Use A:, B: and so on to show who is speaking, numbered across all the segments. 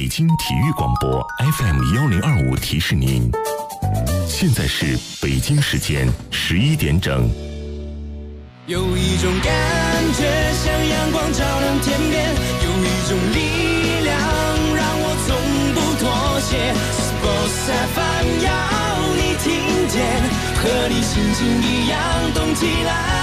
A: 北京体育广播 FM1025提示您，现在是北京时间11点整。
B: 有一种感觉像阳光照亮天边，有一种力量让我从不妥协。Sports FM 要你听见，和你心情一样动起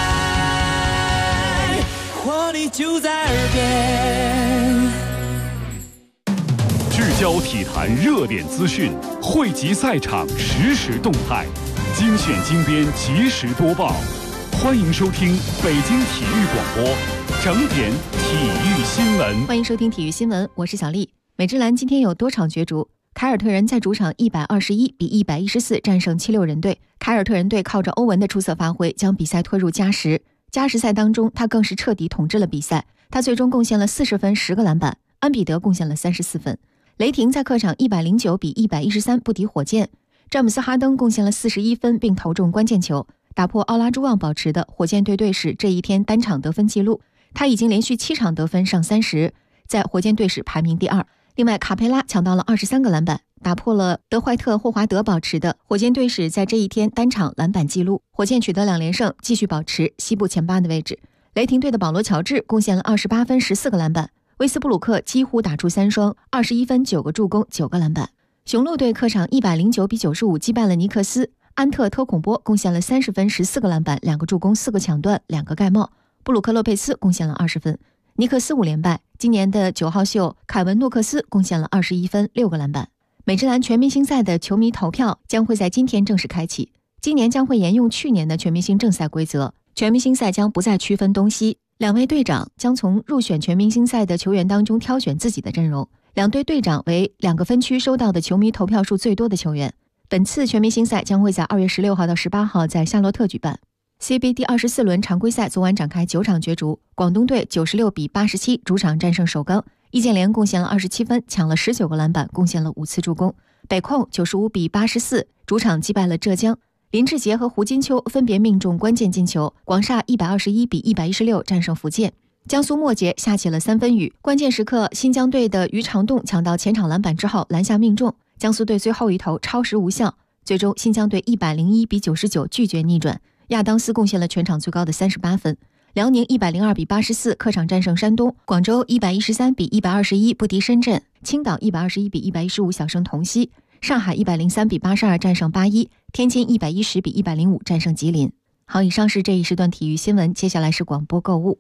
B: 来，活力就在耳边。
C: 聚焦体坛热点资讯，汇集赛场实时动态，精选精编及时播报。欢迎收听北京体育广播整点体育新闻。
D: 欢迎收听体育新闻，我是小丽。美职篮今天有多场角逐，凯尔特人在主场121比114战胜76人队。凯尔特人队靠着欧文的出色发挥，将比赛拖入加时。加时赛当中，他更是彻底统治了比赛。他最终贡献了40分、10个篮板。安比德贡献了34分。雷霆在客场109比113不敌火箭。詹姆斯哈登贡献了41分，并投中关键球，打破奥拉朱旺保持的火箭队队史这一天单场得分纪录。他已经连续7场得分上30，在火箭队史排名第2。另外，卡佩拉抢到了23个篮板，打破了德怀特·霍华德保持的火箭队史在这一天单场篮板纪录。火箭取得2连胜，继续保持西部前8的位置。雷霆队的保罗·乔治贡献了28分、14个篮板。威斯布鲁克几乎打出3双，21分、9个助攻、9个篮板。雄鹿队客场109比95击败了尼克斯。安特特孔波贡献了30分、14个篮板、2个助攻、4个抢断、2个盖帽。布鲁克洛佩斯贡献了20分。尼克斯5连败，今年的9号秀凯文诺克斯贡献了21分、6个篮板。美职篮全明星赛的球迷投票将会在今天正式开启，今年将会沿用去年的全明星正赛规则，全明星赛将不再区分东西，2位队长将从入选全明星赛的球员当中挑选自己的阵容，2队队长为2个分区收到的球迷投票数最多的球员。本次全明星赛将会在2月16号到18号在夏洛特举办。CBA 第24轮常规赛昨晚展开9场角逐，广东队96比87主场战胜首钢，易建联贡献了27分，抢了19个篮板，贡献了5次助攻。北控95比84主场击败了浙江，林志杰和胡金秋分别命中关键进球。广厦121比116战胜福建。江苏莫杰下起了3分雨，关键时刻新疆队的于长栋抢到前场篮板之后篮下命中，江苏队最后一投超时无效，最终新疆队101比99拒绝逆转。亚当斯贡献了全场最高的38分。辽宁102比84客场战胜山东，广州113比121不敌深圳，青岛121比115小胜同曦，上海103比82战胜81，天津110比105战胜吉林。好，以上是这一时段体育新闻，接下来是广播购物。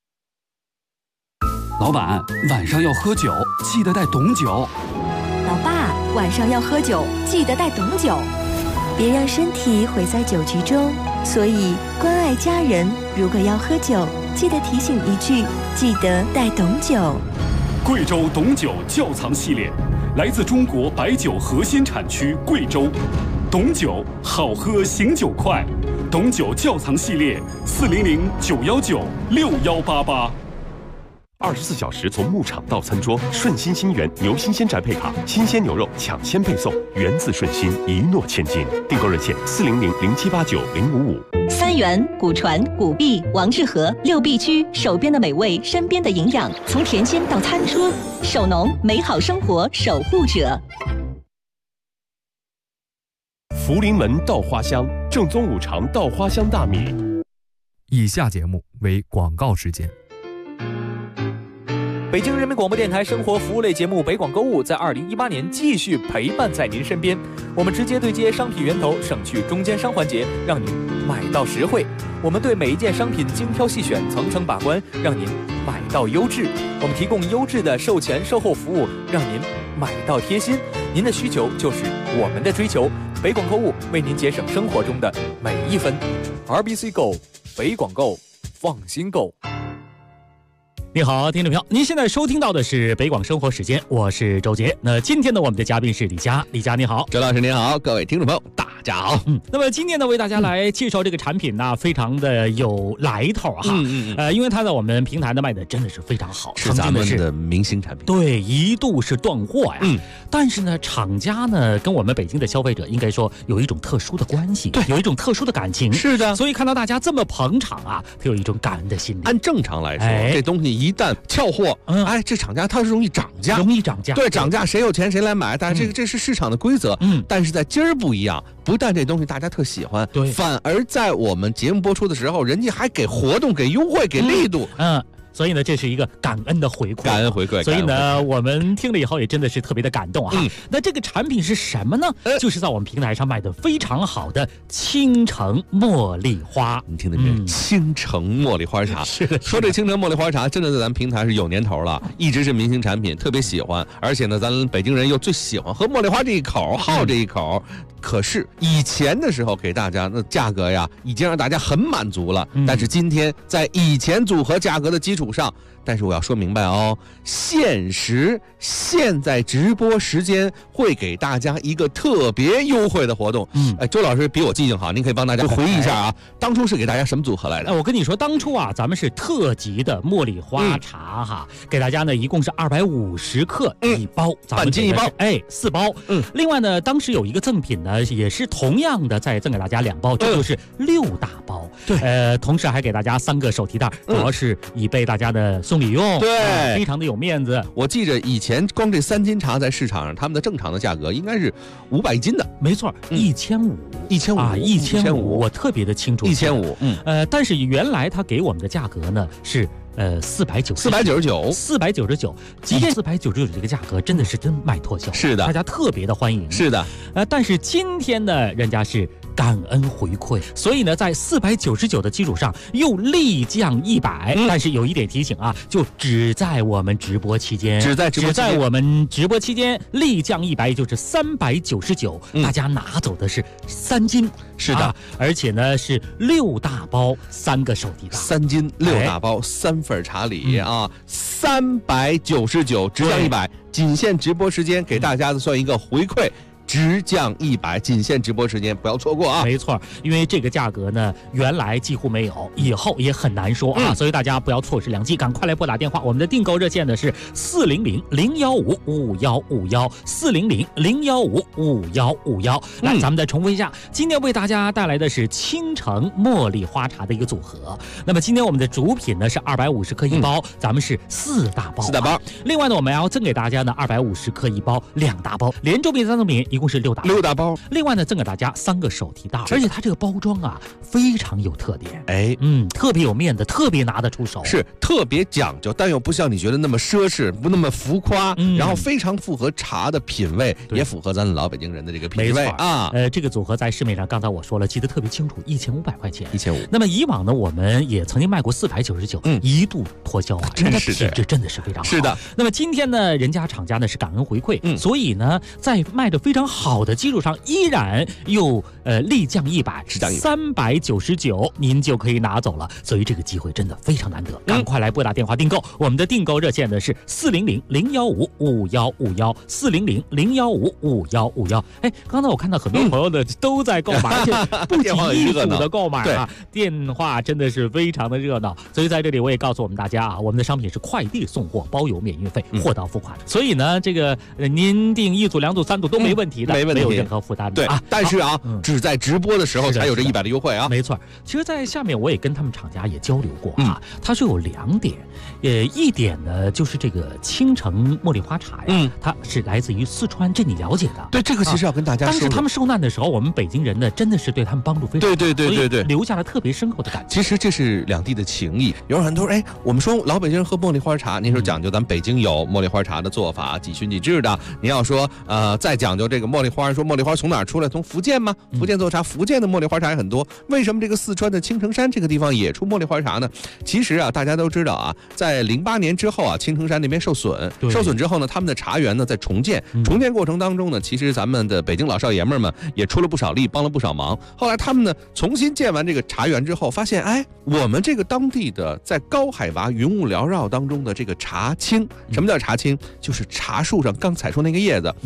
E: 老板，晚上要喝酒，记得带懂酒。
F: 老爸，晚上要喝酒，记得带懂酒。别让身体毁在酒局中，所以关爱家人，如果要喝酒，记得提醒一句，记得带懂酒。
C: 贵州懂酒窖藏系列，来自中国白酒核心产区贵州。懂酒好喝，醒酒快。懂酒窖藏系列400-919-6188。
G: 24小时从牧场到餐桌，顺心新源牛新鲜宅配卡，新鲜牛肉抢先配送，源自顺心，一诺千金。订购热线400-0789-055。
H: 三元、古传、古碧、王致和6必居，手边的美味，身边的营养，从甜心到餐桌，手农美好生活守护者。
G: 福临门稻花香，正宗五常稻花香大米。
I: 以下节目为广告时间。
J: 北京人民广播电台生活服务类节目北广购物在2018年继续陪伴在您身边，我们直接对接商品源头，省去中间商环节，让您买到实惠。我们对每一件商品精挑细选，层层把关，让您买到优质。我们提供优质的售前售后服务，让您买到贴心。您的需求就是我们的追求，北广购物为您节省生活中的每一分。RBC Go， 北广购，放心购。
K: 你好，听众朋友，您现在收听到的是北广生活时间，我是周杰。那今天呢，我们的嘉宾是李佳，李佳你好。
L: 周老师您好，各位听众朋友大家
K: 找。那么今天呢，为大家来介绍这个产品呢，非常的有来头哈。因为它在我们平台呢卖的真的是非常好，
L: 是咱们的明星产品。
K: 对，一度是断货呀。但是呢，厂家呢跟我们北京的消费者应该说有一种特殊的关系，对，有一种特殊的感情。
L: 是的，
K: 所以看到大家这么捧场啊，他有一种感恩的心理。
L: 按正常来说，这东西一旦跳货，这厂家它是容易涨价，对，涨价谁有钱谁来买，但是这是市场的规则。但是在今儿不一样，不但这东西大家特喜欢，对，反而在我们节目播出的时候，人家还给活动、给优惠、给力度。
K: 所以呢，这是一个感恩的回馈，
L: 感恩回馈。
K: 所以呢，我们听了以后也真的是特别的感动啊。那这个产品是什么呢？就是在我们平台上卖的非常好的青城茉莉花。
L: 你听得没？青城茉莉花茶。是的。说这青城茉莉花茶，真的在咱们平台是有年头了，一直是明星产品，特别喜欢。而且呢，咱北京人又最喜欢喝茉莉花这一口，好这一口。可是以前的时候给大家那价格呀，已经让大家很满足了。但是今天在以前组合价格的基础上，但是我要说明白哦，现在直播时间会给大家一个特别优惠的活动。周老师比我记性好，您可以帮大家回忆一下啊，当初是给大家什么组合来的？
K: 我跟你说，当初啊，咱们是特级的茉莉花茶哈，给大家呢一共是250克一包，
L: 半斤一包
K: ，4包。另外呢，当时有一个赠品呢，也是同样的再赠给大家2包，这就是6大包。对，同时还给大家3个手提袋，主要是以备大家的送礼用，
L: 对，
K: 非常的有面子。
L: 我记着以前光这3斤茶在市场上，他们的正常的价格应该是500一斤的，
K: 没错，1500，我特别的清楚
L: ，1500，
K: 但是原来他给我们的价格呢是499，即便499这个价格真的是真卖脱销，
L: 是的，
K: 大家特别的欢迎，
L: 是的，
K: 但是今天呢，人家是感恩回馈，所以呢，在499的基础上又立降100，但是有一点提醒啊，就只在我们直播期间，只在我们直播期间立降100，也就是399，大家拿走的是3斤，
L: 是的，
K: 而且呢是6大包3个手提袋
L: ，3斤6大包3份茶礼啊，399直降100，仅限直播时间给大家的算一个回馈。直降100，仅限直播时间，不要错过啊！
K: 没错，因为这个价格呢，原来几乎没有，以后也很难说啊，所以大家不要错失良机，赶快来拨打电话。我们的订购热线呢是400-015-5151，400-015-5151。来，咱们再重复一下，今天为大家带来的是青城茉莉花茶的一个组合。那么今天我们的主品呢是250克一包，咱们是4大包。另外呢，我们要赠给大家呢250克一包2大包，连周边3赠品一共是6大包。另外呢，赠给大家3个手提袋，而且它这个包装啊非常有特点，特别有面子，特别拿得出手，
L: 是特别讲究，但又不像你觉得那么奢侈，不那么浮夸，然后非常符合茶的品味，也符合咱老北京人的这个品味啊。
K: 这个组合在市面上，刚才我说了，记得特别清楚，1500块钱
L: ，1500。
K: 那么以往呢，我们也曾经卖过499，一度脱销啊，真的品质真的是非常好。
L: 是的。
K: 那么今天呢，人家厂家呢是感恩回馈，所以呢，在卖的非常好的基础上，依然又立降100，399您就可以拿走了。所以这个机会真的非常难得，赶快来拨打电话订购。我们的订购热线呢是400-015-5151，400-015-5151。刚才我看到很多朋友呢都在购买，而且不仅一组的购买啊，电话真的是非常的热闹。所以在这里我也告诉我们大家啊，我们的商品是快递送货，包邮免运费，货到付款。所以呢，这个您订1组、2组、3组都没问题的，没有任何负担的。
L: 对，但是啊，只在直播的时候才有这100的优惠啊。
K: 没错，其实，在下面我也跟他们厂家也交流过啊，它是有2点，一点呢就是这个青城茉莉花茶呀，它是来自于四川，这你了解的。
L: 对，这个其实要跟大家说。
K: 当时他们受难的时候，我们北京人呢真的是对他们帮助非常大，
L: 对，
K: 留下了特别深厚的感觉。
L: 其实这是2地的情谊。有很多人我们说老北京人喝茉莉花茶，您说讲究，咱们北京有茉莉花茶的做法，几熏几制的。您要说再讲究这个茉莉花，说茉莉花从哪儿出来？从福建吗？福建做茶，福建的茉莉花茶也很多。为什么这个四川的青城山这个地方也出茉莉花茶呢？其实啊，大家都知道啊，在08年之后啊，青城山那边受损之后呢，他们的茶园呢在重建过程当中呢，其实咱们的北京老少爷们们也出了不少力，帮了不少忙。后来他们呢重新建完这个茶园之后，发现我们这个当地的在高海拔云雾缭绕当中的这个茶青，什么叫茶青？就是茶树上刚采出那个叶子。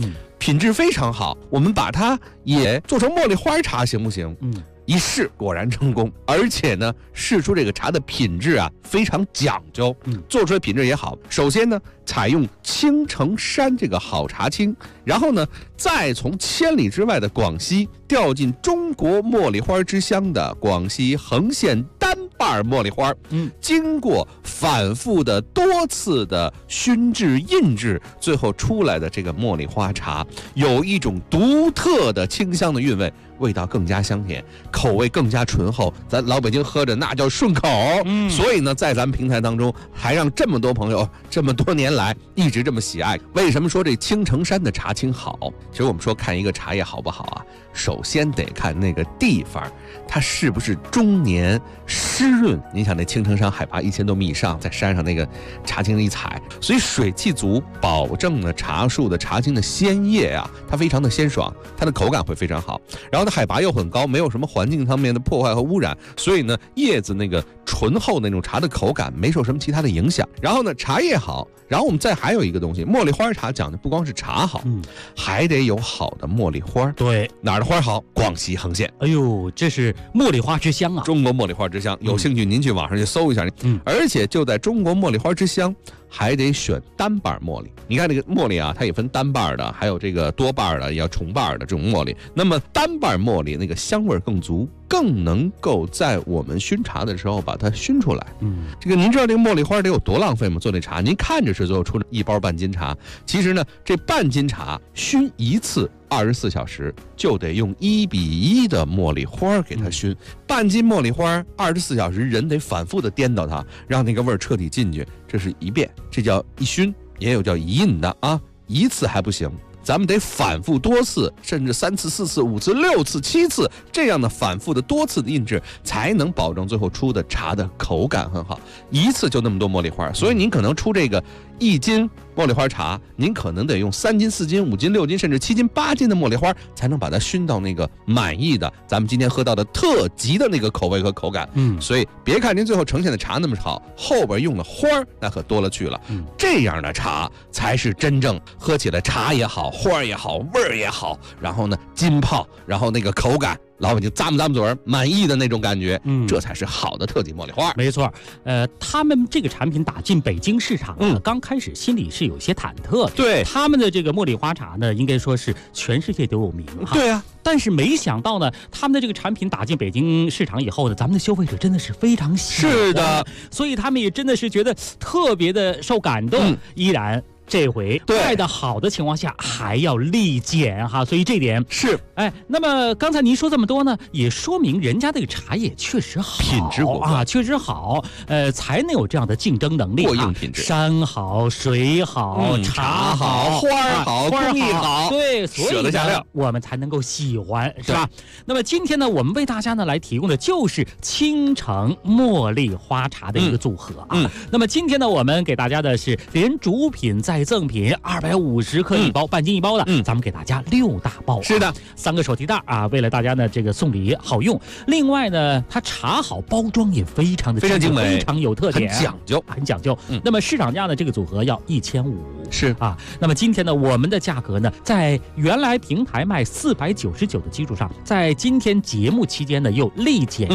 L: 品质非常好，我们把它也做成茉莉花茶行不行？一试果然成功，而且呢，试出这个茶的品质啊非常讲究，做出来品质也好。首先呢，采用青城山这个好茶青，然后呢，再从千里之外的广西调进中国茉莉花之乡的广西横县单瓣茉莉花，经过反复的多次的熏制印制，最后出来的这个茉莉花茶，有一种独特的清香的韵味，味道更加香甜，口味更加醇厚，咱老北京喝着那叫顺口。所以呢，在咱们平台当中，还让这么多朋友这么多年来一直这么喜爱。为什么说这青城山的茶青好？其实我们说看一个茶叶好不好啊，首先得看那个地方，它是不是终年湿润。你想那青城山海拔1000多米以上，在山上那个茶青一采，所以水气足，保证了茶树的茶青的鲜叶啊，它非常的鲜爽，它的口感会非常好。然后它海拔又很高，没有什么环境方面的破坏和污染，所以呢，叶子那个醇厚那种茶的口感没受什么其他的影响。然后呢，茶叶好，然后我们再还有一个东西，茉莉花茶讲的不光是茶好，还得有好的茉莉花。
K: 对，
L: 哪儿的花好？广西横县。
K: 哎呦，这是茉莉花之乡啊！
L: 中国茉莉花之乡，有兴趣您去网上去搜一下。而且就在中国茉莉花之乡，还得选单瓣茉莉。你看这个茉莉啊，它也分单瓣的，还有这个多瓣的，也要重瓣的这种茉莉。那么单瓣茉莉那个香味更足，更能够在我们熏茶的时候把它熏出来。这个您知道这个茉莉花得有多浪费吗？做这茶，您看着是最后出1包半斤茶，其实呢，这半斤茶熏一次24小时，就得用1比1的茉莉花给它熏。半斤茉莉花24小时，人得反复的颠倒它，让那个味儿彻底进去。这是一遍，这叫一熏，也有叫一印的啊。一次还不行，咱们得反复多次，甚至3次、4次、5次、6次、7次这样的反复的多次的印制，才能保证最后出的茶的口感很好。一次就那么多茉莉花，所以您可能出这个1斤茉莉花茶，您可能得用3斤、4斤、5斤、6斤，甚至7斤、8斤的茉莉花，才能把它熏到那个满意的咱们今天喝到的特级的那个口味和口感。所以别看您最后呈现的茶那么好，后边用的花那可多了去了。这样的茶才是真正喝起来茶也好，花也好，味儿也好，然后呢浸泡，然后那个口感，老北京咂摸嘴儿满意的那种感觉，这才是好的特级茉莉花。
K: 没错，他们这个产品打进北京市场，刚开始心里是有些忐忑的。
L: 对，
K: 他们的这个茉莉花茶呢，应该说是全世界都有名哈。
L: 对啊，
K: 但是没想到呢，他们的这个产品打进北京市场以后呢，咱们的消费者真的是非常喜欢。
L: 是的，
K: 所以他们也真的是觉得特别的受感动，依然。这回卖的好的情况下还要立减哈，所以这点
L: 是
K: 那么刚才您说这么多呢，也说明人家这个茶叶确实好，
L: 品质过关
K: 确实好，才能有这样的竞争能力。
L: 过硬品质，
K: 山好，水好，茶好，
L: 花好，工艺好，
K: 对，所以
L: 呢
K: 我们才能够喜欢，是吧？那么今天呢，我们为大家呢来提供的就是青城茉莉花茶的一个组合啊。那么今天呢，我们给大家的是连主品再赠品250克1包，半斤1包的，咱们给大家6大包。
L: 是的
K: ，3个手提袋啊，为了大家呢这个送礼好用。另外呢，它茶好，包装也非常的
L: 精美，
K: 非常有特点，
L: 很讲究。
K: 那么市场价呢，这个组合要1500，
L: 是啊。
K: 那么今天呢，我们的价格呢，在原来平台卖499的基础上，在今天节目期间呢，又立减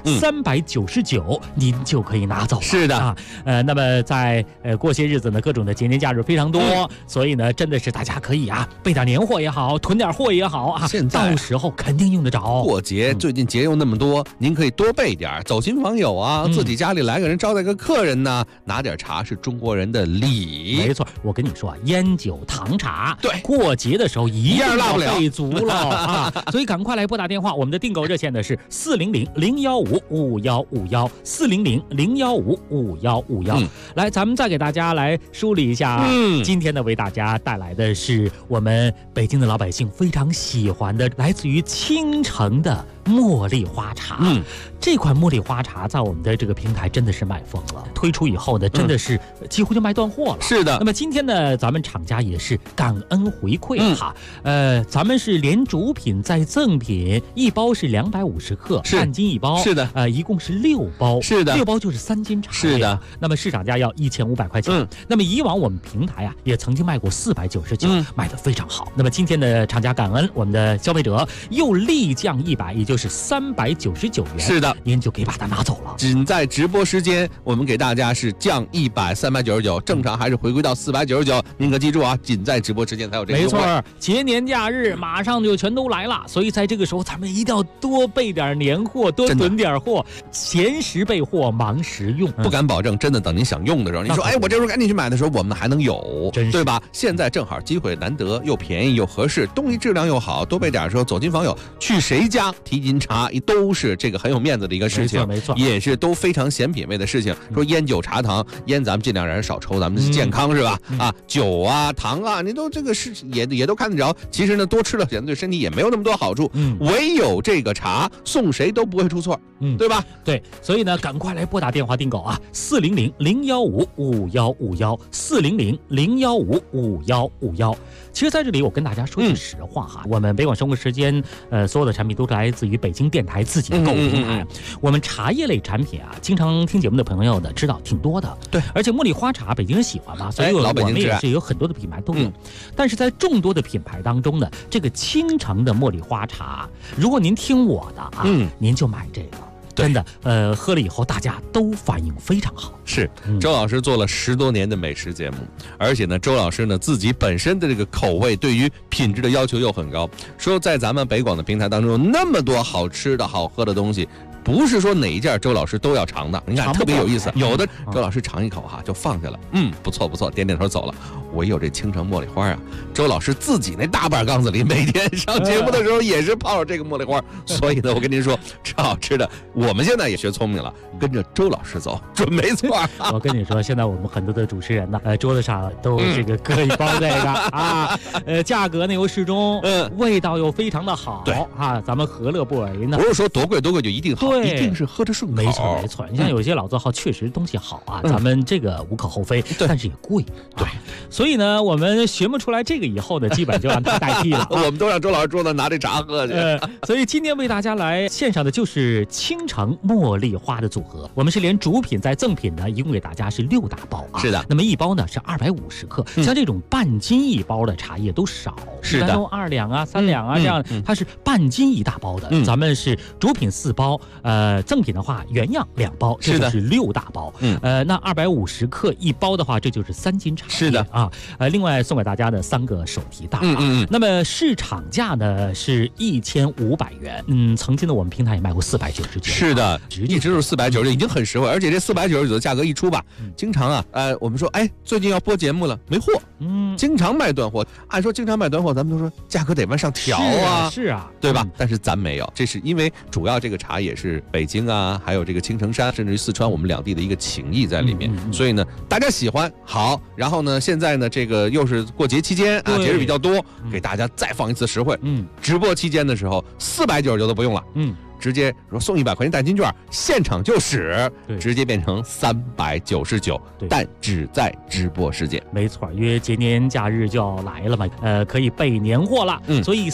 K: 100，399，您就可以拿走了。
L: 是的
K: 啊，那么在过些日子呢，各种的节年假日非常多，所以呢，真的是大家可以啊，备点年货也好，囤点货也好啊，
L: 现在
K: 到时候肯定用得着。
L: 过节最近节用那么多，您可以多备点，走亲访友啊，自己家里来个人招待个客人呢，拿点茶是中国人的礼。
K: 没错，我跟你说啊，烟酒糖茶，
L: 对，
K: 过节的时候一定要备足了
L: 啊，
K: 所以赶快来拨打电话，我们的订购热线呢是400-015-5151，400-015-5151。来，咱们再给大家来梳理一下，今天呢为大家带来的是我们北京的老百姓非常喜欢的，来自于青城的茉莉花茶。这款茉莉花茶在我们的这个平台真的是卖疯了，推出以后呢，真的是几乎就卖断货了。
L: 是的。
K: 那么今天呢，咱们厂家也是感恩回馈哈，咱们是连主品再赠品，一包是250克，半斤一包。
L: 是的。
K: 一共是6包。
L: 是的。6
K: 包就是3斤茶。
L: 是的。
K: 那么市场价要1500块钱。那么以往我们平台啊，也曾经卖过499，卖得非常好。那么今天的厂家感恩我们的消费者又立降100，也就是399元。
L: 是的。
K: 您就可以把它拿走了。
L: 仅在直播时间，我们给大家是降100，399，正常还是回归到499。您可记住啊，仅在直播时间才有这个优惠。
K: 没错，节年假日马上就全都来了，所以在这个时候咱们一定要多备点年货，多囤点货，闲时备货，忙时用。
L: 不敢保证真的等您想用的时候，你说我这时候赶紧去买的时候，我们还能有，对吧？现在正好机会难得，又便宜又合适，东西质量又好，多备点的时候走亲访友，去谁家提金茶都是这个很有面子的一个事情，
K: 没错，
L: 也是都非常显品味的事情。说烟酒茶糖，烟咱们尽量让人少抽，咱们是健康是吧？酒啊糖啊，你都这个是也都看得着。其实呢，多吃了显得对身体也没有那么多好处。唯有这个茶送谁都不会出错，对吧？
K: 对，所以呢，赶快来拨打电话订购啊，400-015-5151，400-015-5151。其实在这里我跟大家说句实话哈，我们北广生活时间所有的产品都是来自于北京电台自己的购物平台。我们茶叶类产品啊，经常听节目的朋友呢知道挺多的。
L: 对，
K: 而且茉莉花茶北京人喜欢嘛，所以我们也是有很多的品牌都有。但是在众多的品牌当中呢，这个青城的茉莉花茶，如果您听我的啊，您就买这个。真的，喝了以后大家都反应非常好。
L: 是，周老师做了10多年的美食节目，而且呢，周老师呢自己本身的这个口味对于品质的要求又很高。说在咱们北广的平台当中，有那么多好吃的好喝的东西，不是说哪一件周老师都要尝的。你看特别有意思，有的周老师尝一口哈就放下了，不错不错，点点头走了。我有这青城茉莉花啊，周老师自己那大半缸子里，每天上节目的时候也是泡着这个茉莉花。所以呢，我跟您说，吃好吃的，我们现在也学聪明了，跟着周老师走，准没错。
K: 我跟你说，现在我们很多的主持人呢，桌子上都这个搁一包这个啊，价格呢又适中，味道又非常的好，对啊，咱们何乐不为呢？
L: 不是说多贵多贵就一定好，一定是喝着顺口。
K: 没错没错，你像有些老字号确实东西好啊，咱们这个无可厚非，但是也贵。对，所以呢，我们学不出来这个以后呢，基本就让它代替了。
L: 我们都让周老师桌子拿这茶喝去。
K: 所以今天为大家来献上的就是青城茉莉花的组合，我们是连主品再赠品呢，一共给大家是6大包啊。
L: 是的，
K: 那么一包呢是250克，像这种半斤一包的茶叶都少，
L: 是的，
K: 都2两啊、3两啊这样，它是半斤一大包的。咱们是主品4包，赠品的话原样2包，这就是6大包。那250克一包的话，这就是3斤茶叶。
L: 是的
K: 啊，另外送给大家的3个手提袋啊。那么市场价呢是1500元，曾经的我们平台也卖过499。
L: 是的，一直都是499，已经很实惠。而且这499的价格一出吧，经常啊，我们说，最近要播节目了，没货，经常卖断货。按说经常卖断货，咱们都说价格得往上调啊，
K: 是啊，
L: 对吧？但是咱没有，这是因为主要这个茶也是北京啊，还有这个青城山，甚至于四川我们两地的一个情谊在里面，所以呢，大家喜欢好。然后呢，现在呢，这个又是过节期间啊，节日比较多，给大家再放一次实惠。直播期间的时候，499都不用了。直接说送100块钱代金券，现场就使，直接变成399，但只在直播时间。
K: 没错，因为节年假日就要来了嘛，可以备年货了，所以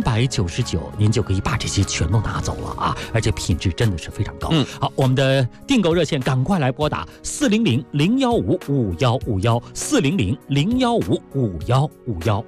K: 399您就可以把这些全都拿走了啊，而且品质真的是非常高。好，我们的订购热线赶快来拨打400-015-5151，400-015-5151。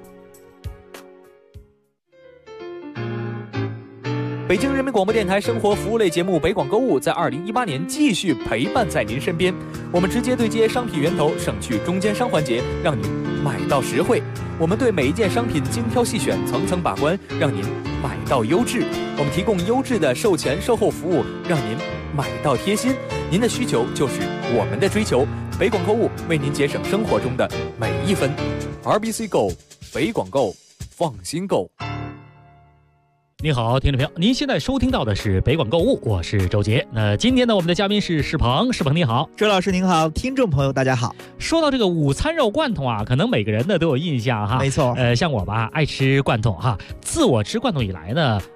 J: 北京人民广播电台生活服务类节目北广购物在2018年继续陪伴在您身边，我们直接对接商品源头，省去中间商环节，让您买到实惠。我们对每一件商品精挑细选，层层把关，让您买到优质。我们提供优质的售前售后服务，让您买到贴心。您的需求就是我们的追求，北广购物为您节省生活中的每一分。RBC Go， 北广购，放心购。
K: 你好，听众朋友，您现在收听到的是北广购物，我是周杰。今天呢，我们的嘉宾是世鹏，世鹏你好，
M: 周老师您好，听众朋友大家好。
K: 说到这个午餐肉罐头啊，可能每个人呢都有印象哈。
M: 没错，
K: 像我吧，爱吃罐头哈。自我吃罐头以来呢，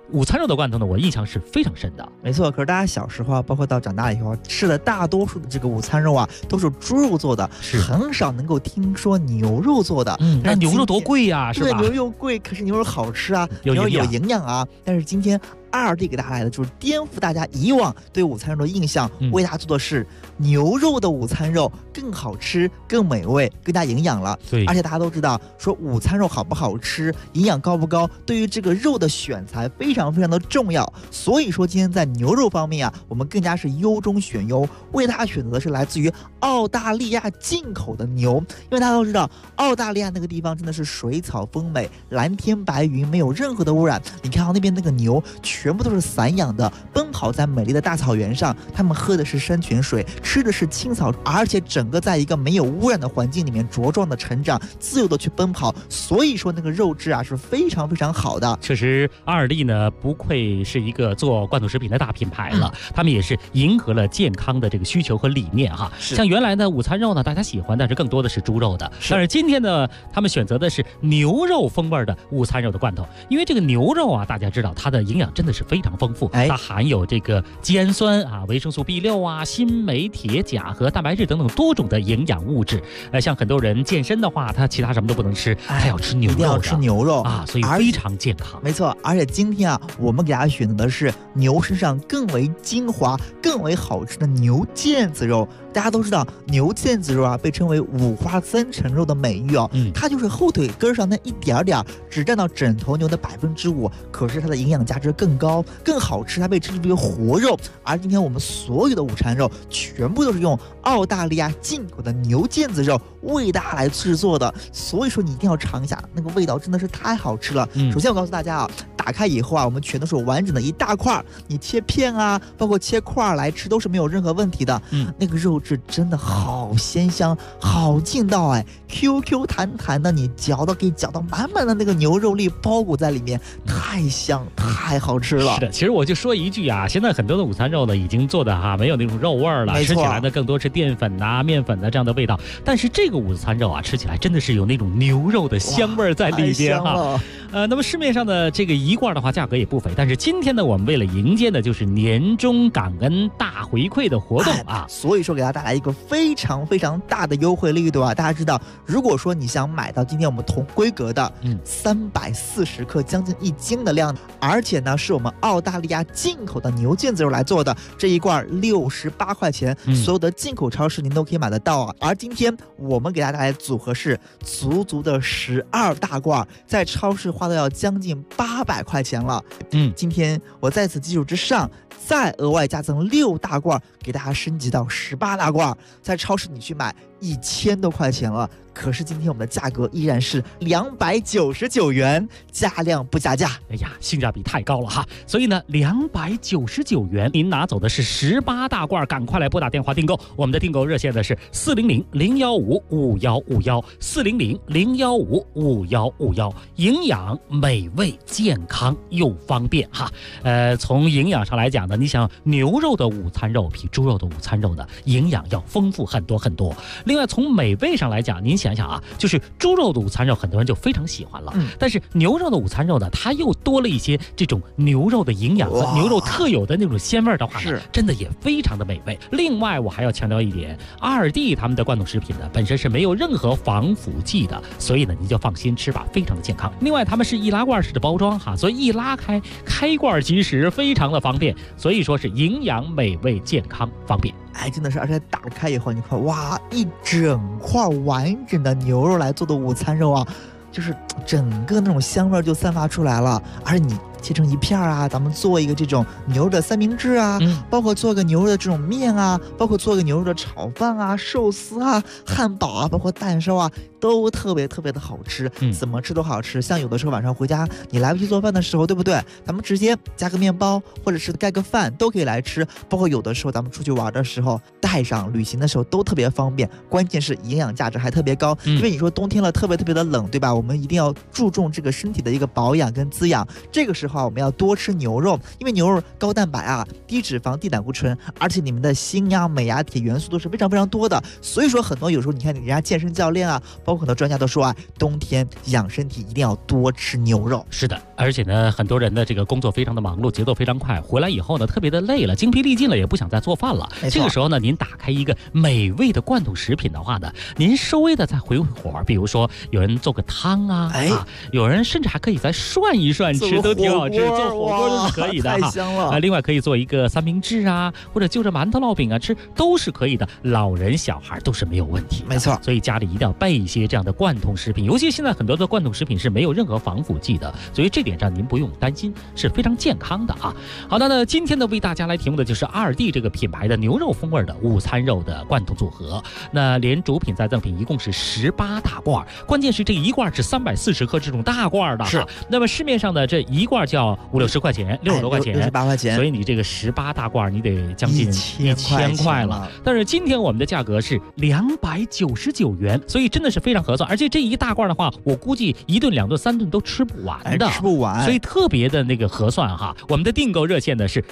K: 午餐肉的罐头呢，我印象是非常深的。
M: 没错，可是大家小时候啊，包括到长大以后吃的大多数的这个午餐肉啊，都是猪肉做的，很少能够听说牛肉做的。
K: 那牛肉多贵呀，是吧？
M: 对，牛肉贵，可是牛肉好吃啊，牛肉有营养啊。但是今天2弟给大家来的就是颠覆大家以往对午餐肉的印象，为大家做的是牛肉的午餐肉更好吃、更美味、更加营养了。
K: 对，
M: 而且大家都知道，说午餐肉好不好吃、营养高不高，对于这个肉的选材非常非常的重要。所以说今天在牛肉方面啊，我们更加是优中选优，为大家选择的是来自于澳大利亚进口的牛。因为大家都知道，澳大利亚那个地方真的是水草丰美、蓝天白云，没有任何的污染。你看到那边那个牛全部都是散养的，奔跑在美丽的大草原上，他们喝的是山泉水，吃的是青草，而且整个在一个没有污染的环境里面茁壮的成长，自由的去奔跑，所以说那个肉质啊是非常非常好的。
K: 确实，阿尔利呢不愧是一个做罐头食品的大品牌了，他们也是迎合了健康的这个需求和理念哈。像原来的午餐肉呢，大家喜欢，但是更多的是猪肉的，但是今天呢，他们选择的是牛肉风味的午餐肉的罐头，因为这个牛肉啊，大家知道它的营养真的是非常丰富，它含有这个肌氨酸啊、维生素 B6啊、锌、镁、铁、钾和蛋白质等等多种的营养物质。像很多人健身的话，他其他什么都不能吃，他要吃牛肉的，
M: 一定要吃牛肉
K: 啊，所以非常健康。
M: 没错，而且今天啊，我们给大家选择的是牛身上更为精华、更为好吃的牛腱子肉。大家都知道，牛腱子肉啊被称为五花三层肉的美誉哦，它就是后腿根上那一点点，只占到整头牛的5%，可是它的营养价值更高、更好吃，它被称之为活肉。而今天我们所有的午餐肉全部都是用澳大利亚进口的牛腱子肉为大家来制作的，所以说你一定要尝一下，那个味道真的是太好吃了。首先我告诉大家啊，打开以后啊，我们全都是完整的一大块，你切片啊，包括切块来吃都是没有任何问题的。那个肉质真的好鲜香，好劲道哎 ，Q 弹弹的，你嚼到可以嚼到满满的那个牛肉粒包裹在里面，太香太好吃了。
K: 是的，其实我就说一句啊，现在很多的午餐肉呢已经做的没有那种肉味儿了，吃起来呢更多是淀粉啊、面粉的这样的味道。但是这个午餐肉啊，吃起来真的是有那种牛肉的香味在里边哈。那么市面上的这个一罐的话，价格也不菲。但是今天呢，我们为了迎接的就是年终感恩大回馈的活动啊，
M: 所以说给大家带来一个非常非常大的优惠力度啊！大家知道，如果说你想买到今天我们同规格的340克将近1斤的量，而且呢是我们澳大利亚进口的牛腱子肉来做的，这一罐68块钱，所有的进口超市您都可以买得到啊。而今天我们给大家带来的组合是足足的12大罐，在超市花到要将近800块钱了。今天我在此基础之上，再额外加赠6大罐，给大家升级到18大罐，在超市你去买1000多块钱了。可是今天我们的价格依然是299元，加量不加价。
K: 哎呀，性价比太高了哈！所以呢，299元，您拿走的是18大罐，赶快来拨打电话订购。我们的订购热线呢是400-015-5151，400-015-5151，营养美味健康又方便哈。从营养上来讲呢，你想牛肉的午餐肉比猪肉的午餐肉呢营养要丰富很多很多。另外从美味上来讲，您想想啊，就是猪肉的午餐肉很多人就非常喜欢了，但是牛肉的午餐肉呢，它又多了一些这种牛肉的营养和牛肉特有的那种鲜味的话呢，真的也非常的美味。另外我还要强调一点，阿尔蒂他们的罐头食品呢本身是没有任何防腐剂的，所以呢你就放心吃吧，非常的健康。另外他们是易拉罐式的包装哈，所以一拉开开罐即食，非常的方便，所以说是营养美味健康方便。
M: 哎，真的是，而且打开以后，你看，哇，一整块完整的牛肉来做的午餐肉啊，就是整个那种香味就散发出来了，而且你切成一片啊，咱们做一个这种牛肉的三明治啊，包括做个牛肉的这种面啊，包括做个牛肉的炒饭啊、寿司啊、汉堡啊，包括蛋烧啊，都特别特别的好吃，怎么吃都好吃。像有的时候晚上回家你来不及做饭的时候，对不对？咱们直接加个面包或者是盖个饭都可以来吃。包括有的时候咱们出去玩的时候带上，旅行的时候都特别方便。关键是营养价值还特别高，因为你说冬天了特别特别的冷，对吧？我们一定要注重这个身体的一个保养跟滋养，这个时候候我们要多吃牛肉，因为牛肉高蛋白啊、低脂肪、低胆固醇，而且里面的锌呀、镁呀、铁元素都是非常非常多的。所以说很多有时候你看人家健身教练啊，包括很多专家都说啊，冬天养身体一定要多吃牛肉。
K: 是的，而且呢，很多人的这个工作非常的忙碌，节奏非常快，回来以后呢，特别的累了，精疲力尽了，也不想再做饭了。这个时候呢，您打开一个美味的罐头食品的话呢，您稍微的再回火，比如说有人做个汤啊，有人甚至还可以再涮一涮吃，都挺好吃，做火锅都是可以的
M: 太香了。
K: 另外可以做一个三明治啊，或者就着馒头烙饼啊吃，都是可以的，老人小孩都是没有问题的。
M: 没错，
K: 所以家里一定要备一些这样的罐头食品，尤其现在很多的罐头食品是没有任何防腐剂的，所以这点上您不用担心，是非常健康的啊。好的，那今天呢为大家来提供的就是2D这个品牌的牛肉风味的午餐肉的罐头组合，那连主品再赠品一共是18大罐，关键是这一罐是340克这种大罐的，
M: 是。
K: 那么市面上的这一罐就要50-60块钱，60多块钱
M: ，68块钱，
K: 所以你这个18大罐你得将近1000块了。但是今天我们的价格是299元，所以真的是非常合算，而且这一大罐的话，我估计1顿、2顿、3顿都吃不完的，
M: 吃不完，
K: 所以特别的那个合算哈。我们的订购热线呢是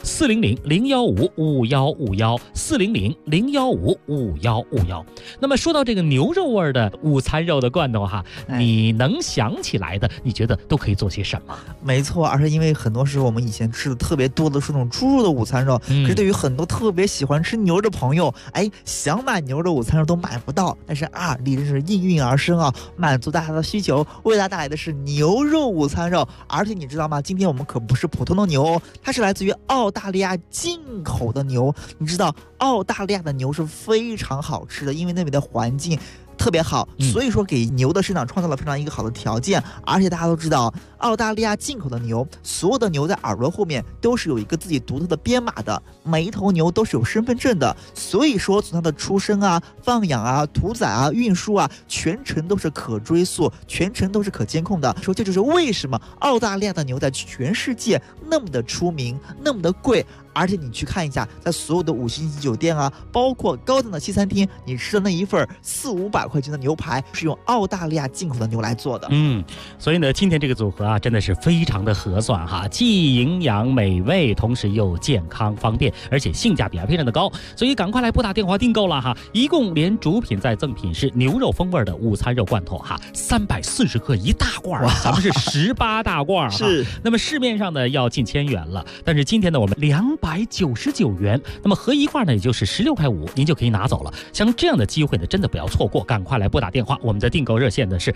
K: 400-015-5151，400-015-5151。那么说到这个牛肉味的午餐肉的罐头哈，你能想起来的，你觉得都可以做些什么？
M: 没错，而且因为很多时候我们以前吃的特别多的是那种猪肉的午餐肉，可是对于很多特别喜欢吃牛的朋友，想买牛肉午餐肉都买不到，但是2D真是应运而生啊，满足大家的需求，为大家带来的是牛肉午餐肉。而且你知道吗？今天我们可不是普通的牛，它是来自于澳大利亚进口的牛。你知道澳大利亚的牛是非常好吃的，因为那边的环境特别好，所以说给牛的生长创造了非常一个好的条件。而且大家都知道，澳大利亚进口的牛，所有的牛在耳朵后面都是有一个自己独特的编码的，每一头牛都是有身份证的。所以说从它的出生啊、放养啊、屠宰啊、运输啊，全程都是可追溯，全程都是可监控的。说这就是为什么澳大利亚的牛在全世界那么的出名，那么的贵。而且你去看一下，在所有的5星级酒店啊，包括高档的西餐厅，你吃的那一份400-500块钱的牛排，是用澳大利亚进口的牛来做的。
K: 所以呢，今天这个组合啊，真的是非常的合算哈，既营养美味，同时又健康方便，而且性价比还非常的高。所以赶快来拨打电话订购了哈！一共连主品再赠品是牛肉风味的午餐肉罐头哈，340克一大罐，咱们是18大罐哈。
M: 是。
K: 那么市面上呢要近1000元了，但是今天呢我们299元，那么合一罐呢也就是16块5，您就可以拿走了。像这样的机会呢，真的不要错过，赶快来拨打电话。我们的订购热线呢是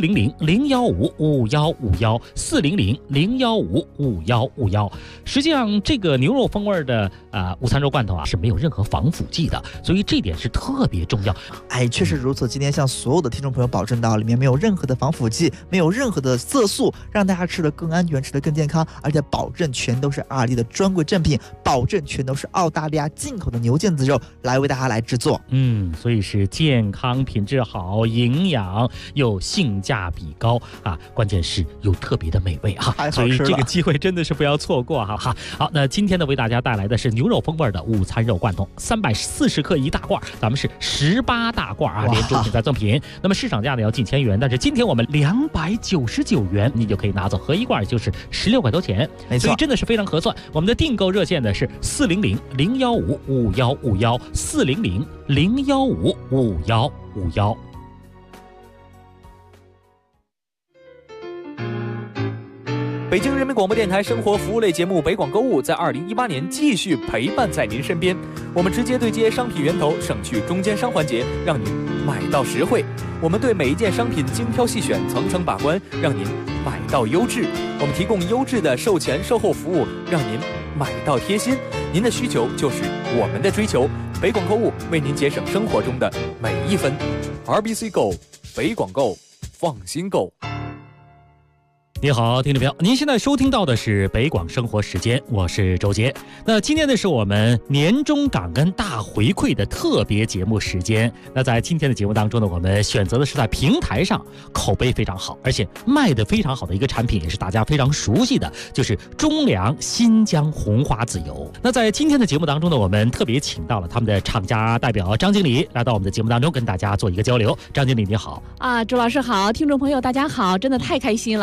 K: 400-015-5151，400-015-5151。实际上，这个牛肉风味的午餐肉罐头啊是没有任何防腐剂的，所以这点是特别重要。
M: 确实如此。今天向所有的听众朋友保证到，里面没有任何的防腐剂，没有任何的色素，让大家吃得更安全，吃得更健康，而且保证全都是2D的专柜正品，保证全都是澳大利亚进口的牛腱子肉来为大家来制作。
K: 所以是健康、品质好、营养又性价比高啊，关键是又特别的美味啊，所以这个机会真的是不要错过哈。好，那今天呢为大家带来的是牛肉风味的午餐肉罐头，340克一大罐，咱们是18大罐啊，连主品再赠品。那么市场价呢要近1000元，但是今天我们299元，你就可以拿走，合一罐就是16块多钱，所以真的是非常合算。我们的订购热线呢是400-015-5151，400-015-5151。
J: 北京人民广播电台生活服务类节目北广购物在2018年继续陪伴在您身边。我们直接对接商品源头，省去中间商环节，让您买到实惠。我们对每一件商品精挑细选，层层把关，让您买到优质。我们提供优质的售前售后服务，让您买到贴心。您的需求就是我们的追求。北广购物为您节省生活中的每一分。RBC Go， 北广购，放心购。
K: 你好，听众朋友，您现在收听到的是北广生活时间，我是周杰。那今天呢是我们年终感恩大回馈的特别节目时间。那在今天的节目当中呢，我们选择的是在平台上口碑非常好，而且卖得非常好的一个产品，也是大家非常熟悉的，就是中粮新疆红花籽油。那在今天的节目当中呢，我们特别请到了他们的厂家代表张经理来到我们的节目当中，跟大家做一个交流。张经理你好。
N: 周老师好，听众朋友大家好，真的太开心了，又和大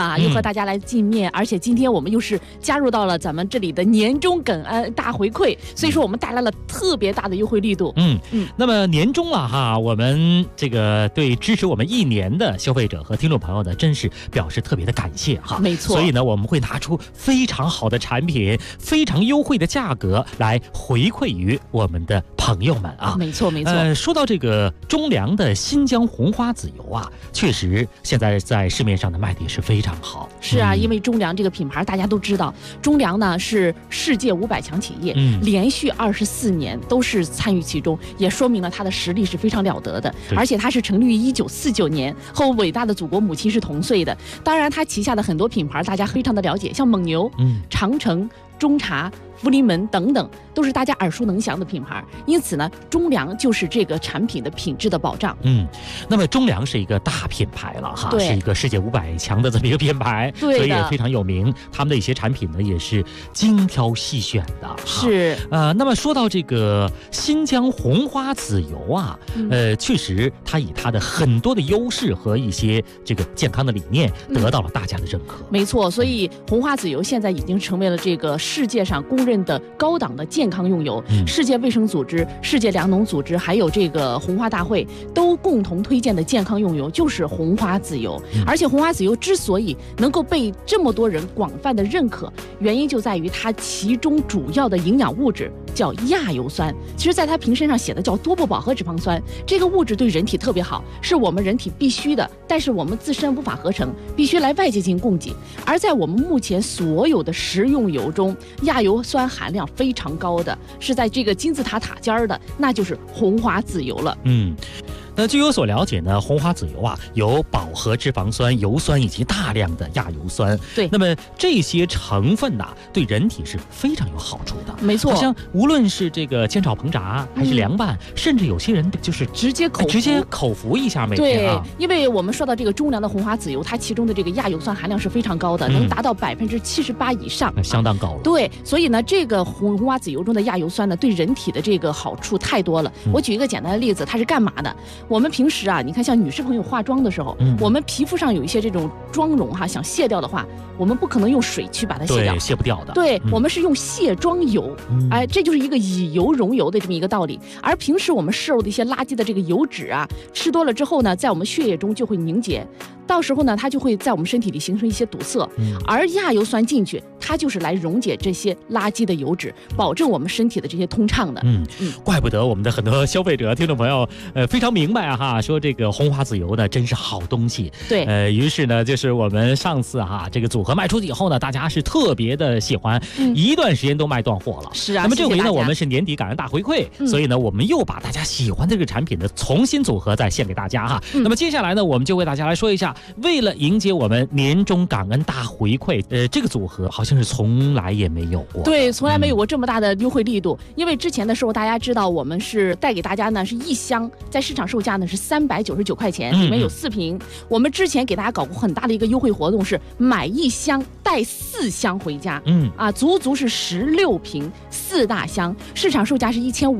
N: 大家来见面，而且今天我们又是加入到了咱们这里的年终感恩大回馈，所以说我们带来了特别大的优惠力度。
K: 那么年终了哈，我们这个对支持我们1年的消费者和听众朋友呢，真是表示特别的感谢哈。
N: 没错，
K: 所以呢，我们会拿出非常好的产品，非常优惠的价格来回馈于我们的朋友们啊。
N: 没错没错。
K: 说到这个中粮的新疆红花籽油啊，确实现在在市面上的卖的也是非常好。
N: 是啊，因为中粮这个品牌大家都知道，中粮呢是世界500强企业，连续24年都是参与其中，也说明了它的实力是非常了得的。而且它是成立于1949年，和伟大的祖国母亲是同岁的。当然，它旗下的很多品牌大家非常的了解，像蒙牛、长城、中茶、福临门等等，都是大家耳熟能详的品牌。因此呢，中粮就是这个产品的品质的保障。
K: 那么中粮是一个大品牌了哈，是一个世界500强的这么一个品牌，所以也非常有名。他们的一些产品呢，也是精挑细选的。
N: 是
K: 那么说到这个新疆红花籽油啊，确实它以它的很多的优势和一些这个健康的理念得到了大家的认可。
N: 没错，所以红花籽油现在已经成为了这个世界上公认的高档的健康用油。世界卫生组织、世界粮农组织还有这个红花大会都共同推荐的健康用油就是红花籽油。而且红花籽油之所以能够被这么多人广泛的认可，原因就在于它其中主要的营养物质叫亚油酸。其实在它瓶身上写的叫多不饱和脂肪酸，这个物质对人体特别好，是我们人体必须的，但是我们自身无法合成，必须来外界进行供给。而在我们目前所有的食用油中，亚油酸含量非常高的是在这个金字塔尖的，那就是红花籽油了。
K: 那据我所了解呢，红花籽油啊有饱和脂肪酸、油酸以及大量的亚油酸。
N: 对，
K: 那么这些成分呐，对人体是非常有好处的。
N: 没错，
K: 好像无论是这个煎炒烹炸，还是凉拌，甚至有些人就是
N: 直接
K: 口服一下每天啊。
N: 对，因为我们说到这个中粮的红花籽油，它其中的这个亚油酸含量是非常高的，能达到78%以上，
K: 相当高了。
N: 对，所以呢，这个红花籽油中的亚油酸呢，对人体的这个好处太多了。我举一个简单的例子，它是干嘛的？我们平时啊，你看像女士朋友化妆的时候，我们皮肤上有一些这种妆容哈，想卸掉的话，我们不可能用水去把它卸掉，
K: 对，卸不掉的。
N: 对，我们是用卸妆油，这就是一个以油溶油的这么一个道理。而平时我们摄入的一些垃圾的这个油脂啊，吃多了之后呢，在我们血液中就会凝结，到时候呢，它就会在我们身体里形成一些堵塞。而亚油酸进去，它就是来溶解这些垃圾的油脂，保证我们身体的这些通畅的。
K: 怪不得我们的很多消费者、听众朋友，非常明白啊哈，说这个红花籽油呢真是好东西。
N: 对，
K: 于是呢，就是我们上次哈这个组合卖出去以后呢，大家是特别的喜欢，一段时间都卖断货了。
N: 是啊，
K: 那么这回呢，我们是年底感恩大回馈，所以呢，我们又把大家喜欢的这个产品呢重新组合再献给大家哈。那么接下来呢，我们就为大家来说一下，为了迎接我们年终感恩大回馈，这个组合好像是从来也没有过。
N: 对，从来没有过这么大的优惠力度。因为之前的时候，大家知道我们是带给大家呢是一箱，在市场售价呢是399块钱，里面有4瓶。我们之前给大家搞过很大的一个优惠活动，是买1箱带4箱回家。足足是16瓶4大箱，市场售价是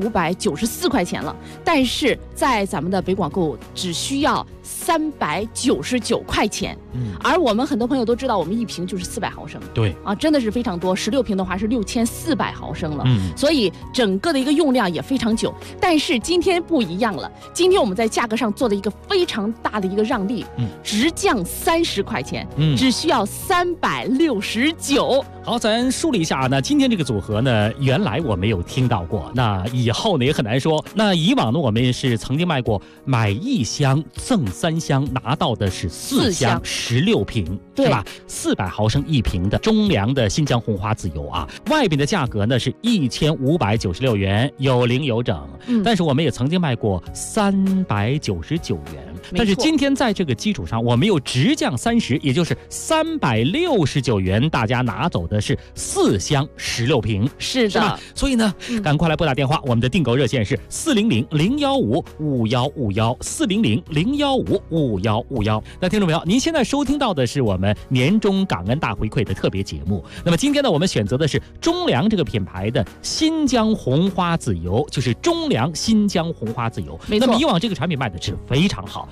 N: 1594块钱了。但是在咱们的北广购只需要399块钱。而我们很多朋友都知道，我们1瓶就是400毫升。
K: 对
N: 啊，真的是非常多，16瓶的话是6400毫升了。所以整个的一个用量也非常久。但是今天不一样了，今天我们在价格上做了一个非常大的一个让利，直降30块钱，只需要369。
K: 好，咱梳理一下呢，今天这个组合呢，原来我没有听到过，那以后呢也很难说。那以往呢，我们是曾经卖过买1箱赠3箱，拿到的是4箱16瓶，是吧？400毫升1瓶的中粮的新疆红花籽油啊，外边的价格呢是1596元，有零有整。但是我们也曾经卖过399元，但是今天在这个基础上，我们又直降30，也就是369元，大家拿走的是4箱16瓶，
N: 是的。
K: 所以呢，赶快来拨打电话，我们的订购热线是400-015-5151，400-015-5151。那听众朋友，您现在收听到的是我们年终感恩大回馈的特别节目。那么今天呢，我们选择的是中粮这个品牌的新疆红花籽油，就是中粮新疆红花籽油。
N: 没错。
K: 那么以往这个产品卖的是非常好，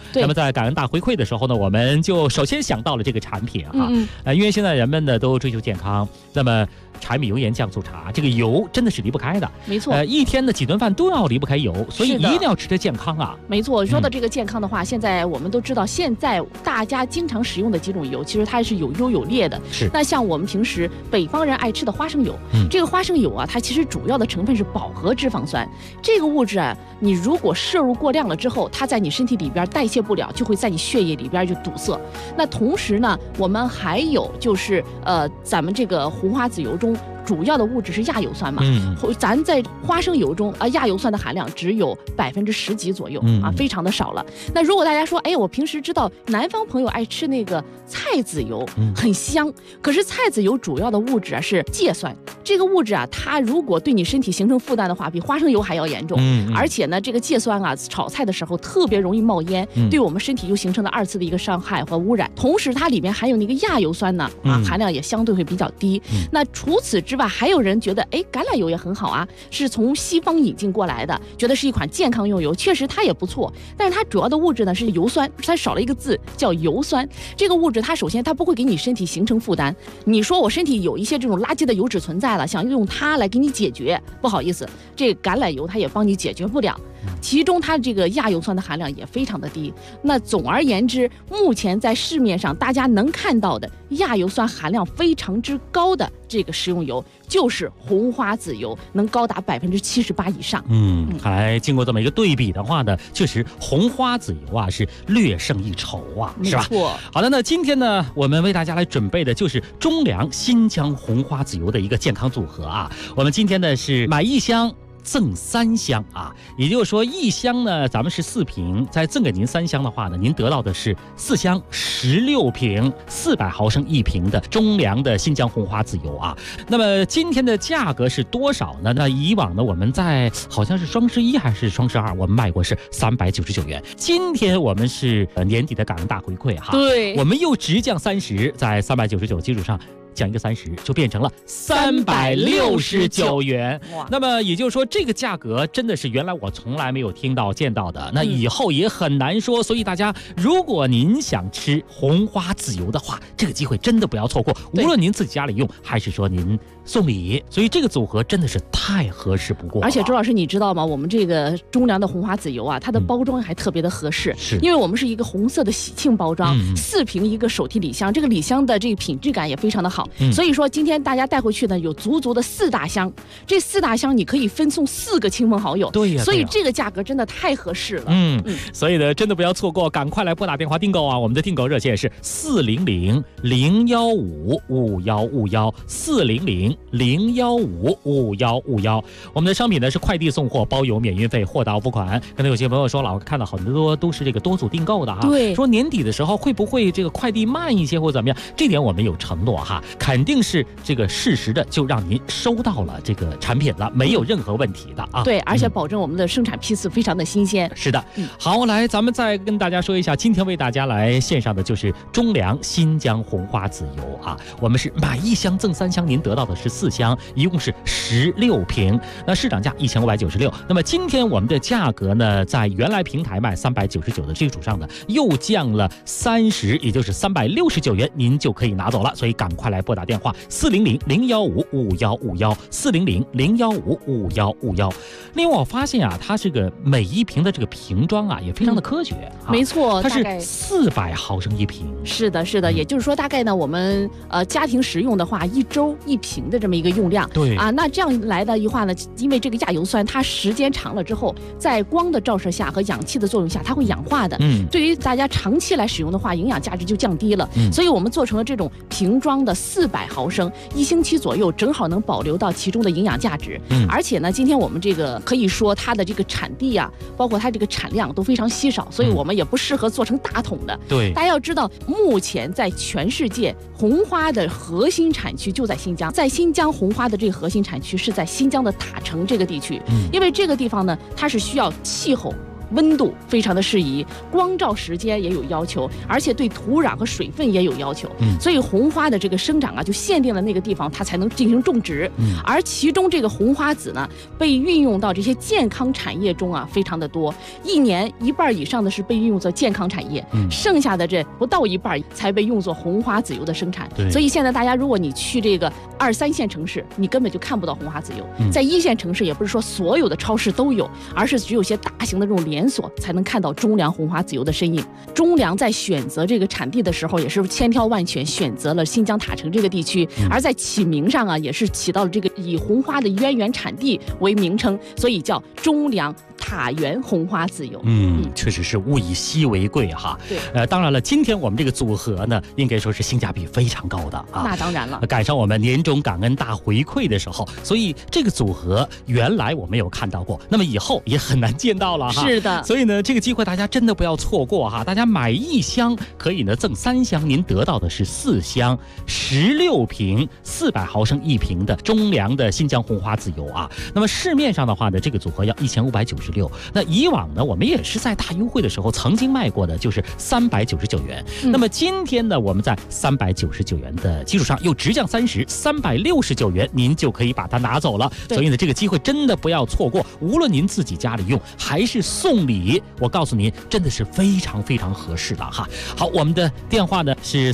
K: 那么在感恩大回馈的时候呢，我们就首先想到了这个产品因为现在人们呢都追求健康，那么柴米油盐酱醋茶，这个油真的是离不开的。
N: 没错，
K: 一天的几顿饭都要离不开油，所以一定要吃得健康啊。
N: 没错，说到这个健康的话，现在我们都知道，现在大家经常使用的几种油，其实它是有优有劣的。
K: 是。
N: 那像我们平时北方人爱吃的花生油，这个花生油啊，它其实主要的成分是饱和脂肪酸。这个物质啊，你如果摄入过量了之后，它在你身体里边代谢不了，就会在你血液里边就堵塞。那同时呢，我们还有就是咱们这个红花籽油中主要的物质是亚油酸嘛，咱在花生油中亚油酸的含量只有10%几左右非常的少了。那如果大家说，哎，我平时知道南方朋友爱吃那个菜籽油，很香，可是菜籽油主要的物质是芥酸，这个物质啊，它如果对你身体形成负担的话，比花生油还要严重。而且呢，这个芥酸啊，炒菜的时候特别容易冒烟，对我们身体又形成了2次的一个伤害和污染。同时，它里面含有那个亚油酸呢，含量也相对会比较低。那除此之外，还有人觉得，哎，橄榄油也很好啊，是从西方引进过来的，觉得是一款健康用油，确实它也不错。但是它主要的物质呢是油酸，它少了一个字叫油酸。这个物质它首先它不会给你身体形成负担。你说我身体有一些这种垃圾的油脂存在了，想用它来给你解决，不好意思，这橄榄油它也帮你解决不了。其中它这个亚油酸的含量也非常的低。那总而言之，目前在市面上大家能看到的亚油酸含量非常之高的这个食用油，就是红花籽油，能高达78%以上。
K: 看来经过这么一个对比的话呢，确实红花籽油啊是略胜一筹啊，是吧？
N: 没错。
K: 好的，那今天呢，我们为大家来准备的就是中粮新疆红花籽油的一个健康组合啊。我们今天呢是买1箱赠3箱啊，也就是说1箱呢咱们是4瓶，再赠给您3箱的话呢，您得到的是4箱16瓶400毫升1瓶的中粮的新疆红花籽油啊。那么今天的价格是多少呢？那以往呢我们在好像是双十1还是双十2，我们卖过是399元。今天我们是年底的感恩大回馈哈，
N: 对，
K: 我们又直降30，在399基础上降一个30，就变成了369元。那么也就是说，这个价格真的是原来我从来没有听到见到的，那以后也很难说。所以大家，如果您想吃红花籽油的话，这个机会真的不要错过。无论您自己家里用，还是说您送礼，所以这个组合真的是太合适不过了。
N: 而且周老师，你知道吗？我们这个中粮的红花籽油啊，它的包装还特别的合适，因为我们是一个红色的喜庆包装，4瓶一个手提礼箱，这个礼箱的这个品质感也非常的好。所以说今天大家带回去呢，有足足的4大箱，这4大箱你可以分送4个亲朋好友。
K: 对呀，
N: 所以这个价格真的太合适了。
K: 所以呢，真的不要错过，赶快来拨打电话订购啊！我们的订购热线是400-015-5151，400-015-5151。我们的商品呢是快递送货，包邮免运费，货到付款。可能有些朋友说，老看到很多都是这个多组订购的哈，
N: 对，
K: 说年底的时候会不会这个快递慢一些或怎么样？这点我们有承诺哈，肯定是这个适时的就让您收到了这个产品了，没有任何问题的啊。
N: 对，而且保证我们的生产批次非常的新鲜。
K: 是的，好，来咱们再跟大家说一下，今天为大家来献上的就是中粮新疆红花籽油啊。我们是买1箱赠3箱，您得到的是4箱，一共是16瓶。那市场价1596，那么今天我们的价格呢，在原来平台卖399的基础上呢，又降了30，也就是369元，您就可以拿走了。所以赶快来拨打电话400-015-5151，400-015-5151。另外我发现啊，它这个每一瓶的这个瓶装啊也非常的科学。
N: 没错，
K: 它是400毫升1瓶。
N: 是的，是的，也就是说大概呢，我们家庭食用的话，1周1瓶的这么一个用量。
K: 对
N: 啊，那这样来的话呢，因为这个亚油酸它时间长了之后，在光的照射下和氧气的作用下，它会氧化的。对于大家长期来使用的话，营养价值就降低了。所以我们做成了这种瓶装的400毫升，1星期左右正好能保留到其中的营养价值。而且呢，今天我们这个可以说它的这个产地啊，包括它这个产量都非常稀少，所以我们也不适合做成大桶的。
K: 对，
N: 大家要知道，目前在全世界红花的核心产区就在新疆，在新疆红花的这个核心产区是在新疆的塔城这个地区，因为这个地方呢，它是需要气候温度非常的适宜，光照时间也有要求，而且对土壤和水分也有要求。所以红花的这个生长啊，就限定了那个地方它才能进行种植。而其中这个红花籽呢，被运用到这些健康产业中啊，非常的多。一年1半以上的是被运用作健康产业，剩下的这不到1半才被用作红花籽油的生产。所以现在大家如果你去这个2、3线城市，你根本就看不到红花籽油。在1线城市，也不是说所有的超市都有，而是只有些大型的这种连锁才能看到中粮红花籽油的身影。中粮在选择这个产地的时候，也是千挑万选选择了新疆塔城这个地区，而在起名上啊，也是起到了这个以红花的渊源产地为名称，所以叫中粮塔源红花籽油。
K: 确实是物以稀为贵哈。
N: 对，
K: 当然了，今天我们这个组合呢，应该说是性价比非常高的啊。
N: 那当然了，
K: 赶上我们年终感恩大回馈的时候，所以这个组合原来我没有看到过，那么以后也很难见到了哈。
N: 是的，
K: 所以呢，这个机会大家真的不要错过哈。大家买1箱可以呢赠3箱，您得到的是4箱16瓶400毫升1瓶的中粮的新疆红花籽油啊。那么市面上的话呢，这个组合要1596。那以往呢，我们也是在大优惠的时候曾经卖过的，就是399元。那么今天呢，我们在399元的基础上又直降30，369元，您就可以把它拿走了。所以呢，这个机会真的不要错过，无论您自己家里用还是送礼，我告诉您，真的是非常非常合适的哈。好，我们的电话呢是